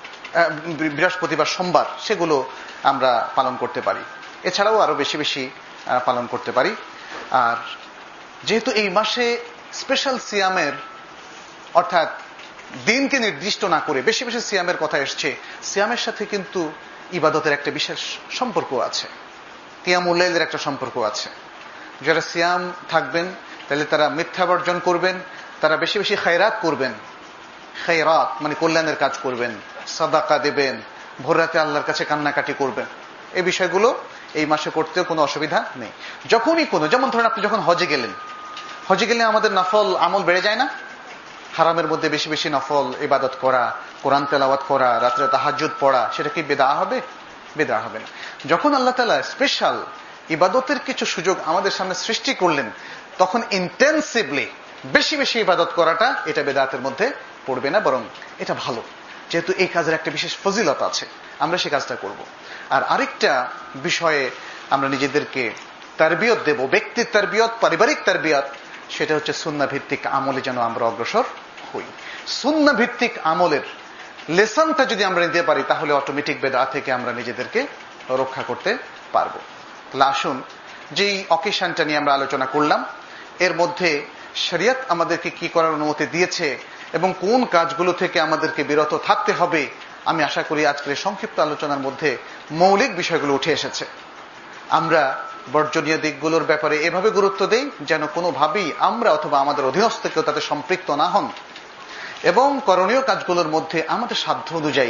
বৃহস্পতিবার সোমবার সেগুলো আমরা পালন করতে পারি। এছাড়াও আরো বেশি বেশি পালন করতে পারি। আর যেহেতু এই মাসে স্পেশাল সিয়ামের, অর্থাৎ দিনকে নির্দিষ্ট না করে বেশি বেশি সিয়ামের কথা এসছে, সিয়ামের সাথে কিন্তু ইবাদতের একটা বিশেষ সম্পর্ক আছে, কিয়ামুল লাইলের একটা সম্পর্ক আছে। যারা সিয়াম থাকবেন তাহলে তারা মিথ্যা বর্জন করবেন, তারা বেশি বেশি খায়রাত করবেন। খায়রাত মানে কল্যাণের কাজ করবেন, সাদাকা দেবেন, ভোর রাতে আল্লাহর কাছে কান্নাকাটি করবেন। এই বিষয়গুলো এই মাসে করতেও কোনো অসুবিধা নেই। যখনই কোনো, যেমন ধরেন আপনি যখন হজে গেলেন, হজে গেলে আমাদের নফল আমল বেড়ে যায় না? হারামের মধ্যে বেশি বেশি নফল ইবাদত করা, কোরআন তেলাওয়াত করা, রাত্রে তাহাজ্জুদ পড়া, সেটা কি বেদা হবে? বেদা হবে না। যখন আল্লাহ তাআলা স্পেশাল ইবাদতের কিছু সুযোগ আমাদের সামনে সৃষ্টি করলেন, তখন ইন্টেন্সিভলি বেশি বেশি ইবাদত করাটা এটা বেদাতের মধ্যে পড়বে না, বরং এটা ভালো। যেহেতু এই কাজের একটা বিশেষ ফজিলত আছে, আমরা সেই কাজটা করব। আর আরেকটা বিষয়ে আমরা নিজেদেরকে তারবিয়ত দেব, ব্যক্তির তারবিয়ত, পারিবারিক তারবিয়ত, সেটা হচ্ছে সুন্নাহ ভিত্তিক আমলে যেন আমরা অগ্রসর হই। সুন্নাহ ভিত্তিক আমলের লেসনটা যদি আমরা নিতে পারি, তাহলে অটোমেটিক বেদাত থেকে আমরা নিজেদেরকে রক্ষা করতে পারবো। তাহলে আসুন, যেই অকেশনটা নিয়ে আমরা আলোচনা করলাম, এর মধ্যে শরীয়ত আমাদেরকে কি করার অনুমতি দিয়েছে এবং কোন কাজগুলো থেকে আমাদেরকে বিরত থাকতে হবে, আমি আশা করি আজকের সংক্ষিপ্ত আলোচনার মধ্যে মৌলিক বিষয়গুলো উঠে এসেছে। আমরা বর্জনীয় দিকগুলোর ব্যাপারে এভাবে গুরুত্ব দেই যেন কোনোভাবেই আমরা অথবা আমাদের অধীনস্থ কেউ তাতে সম্পৃক্ত না হন, এবং করণীয় কাজগুলোর মধ্যে আমাদের সাধ্য অনুযায়ী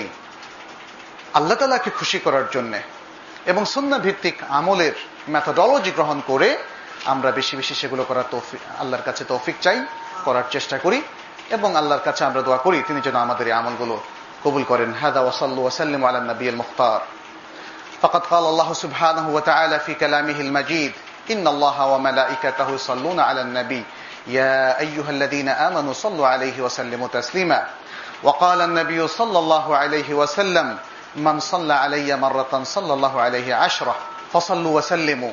আল্লাহ তাআলাকে খুশি করার জন্য এবং সুন্নাহ ভিত্তিক আমলের মেথোডোলজি গ্রহণ করে আমরা বেশি বেশি সেগুলো করার তৌফিক, আল্লাহর কাছে তৌফিক চাই, করার চেষ্টা করি, এবং আল্লাহর কাছে আমরা দোয়া করি তিনি যেন আমাদের এই আমলগুলো কবুল করেন। হাদা ওয়া সাল্লু ওয়া সাল্লিমু আলা নবিয়িল মুখতার। فقد قال الله سبحانه وتعالى في كلامه المجيد: إن الله وملائكته يصلون على النبي يا أيها الذين آمنوا صلوا عليه وسلموا تسليما. وقال النبي صلى الله عليه وسلم: من صلى علي مرة صلى الله عليه عشرة. فصلوا وسلموا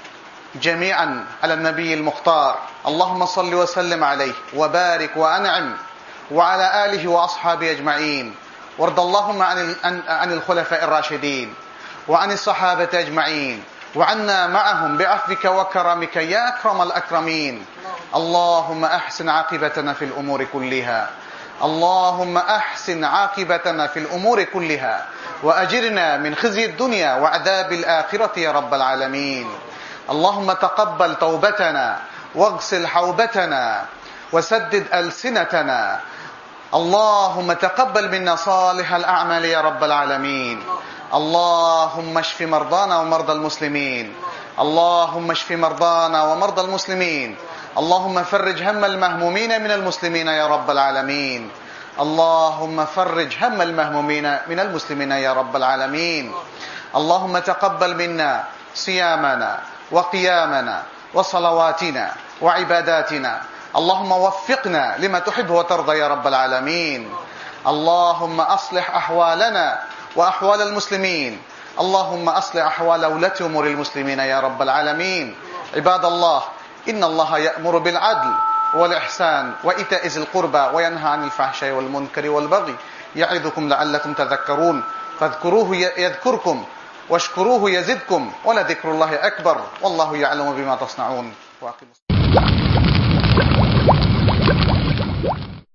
جميعا على النبي المختار. اللهم صل وسلم عليه وبارك وأنعم وعلى آله وأصحابه أجمعين. وارض اللهم عن الخلفاء الراشدين وعن الصحابة أجمعين وعنا معهم بعفوك وكرمك يا أكرم الأكرمين. اللهم أحسن عاقبتنا في الأمور كلها. اللهم أحسن عاقبتنا في الأمور كلها وأجرنا من خزي الدنيا وعذاب الآخرة يا رب العالمين. اللهم تقبل توبتنا واغسل حوبتنا وسدد ألسنتنا. اللهم تقبل منا صالح الأعمال يا رب العالمين. اللهم اشف مرضانا ومرضى المسلمين. اللهم اشف مرضانا ومرضى المسلمين. اللهم فرج هم المهمومين من المسلمين يا رب العالمين. اللهم فرج هم المهمومين من المسلمين يا رب العالمين. اللهم تقبل منا صيامنا وقيامنا وصلواتنا وعباداتنا. اللهم وفقنا لما تحب وترضى يا رب العالمين. اللهم أصلح أحوالنا وأحوال المسلمين. اللهم أصلح أحوال ولاة أمور المسلمين يا رب العالمين. عباد الله، إن الله يأمر بالعدل والإحسان وإيتاء ذي القربى وينهى عن الفحشاء والمنكر والبغي يعظكم لعلكم تذكرون. فاذكروه يذكركم واشكروه يزدكم ولذكر الله أكبر والله يعلم بما تصنعون.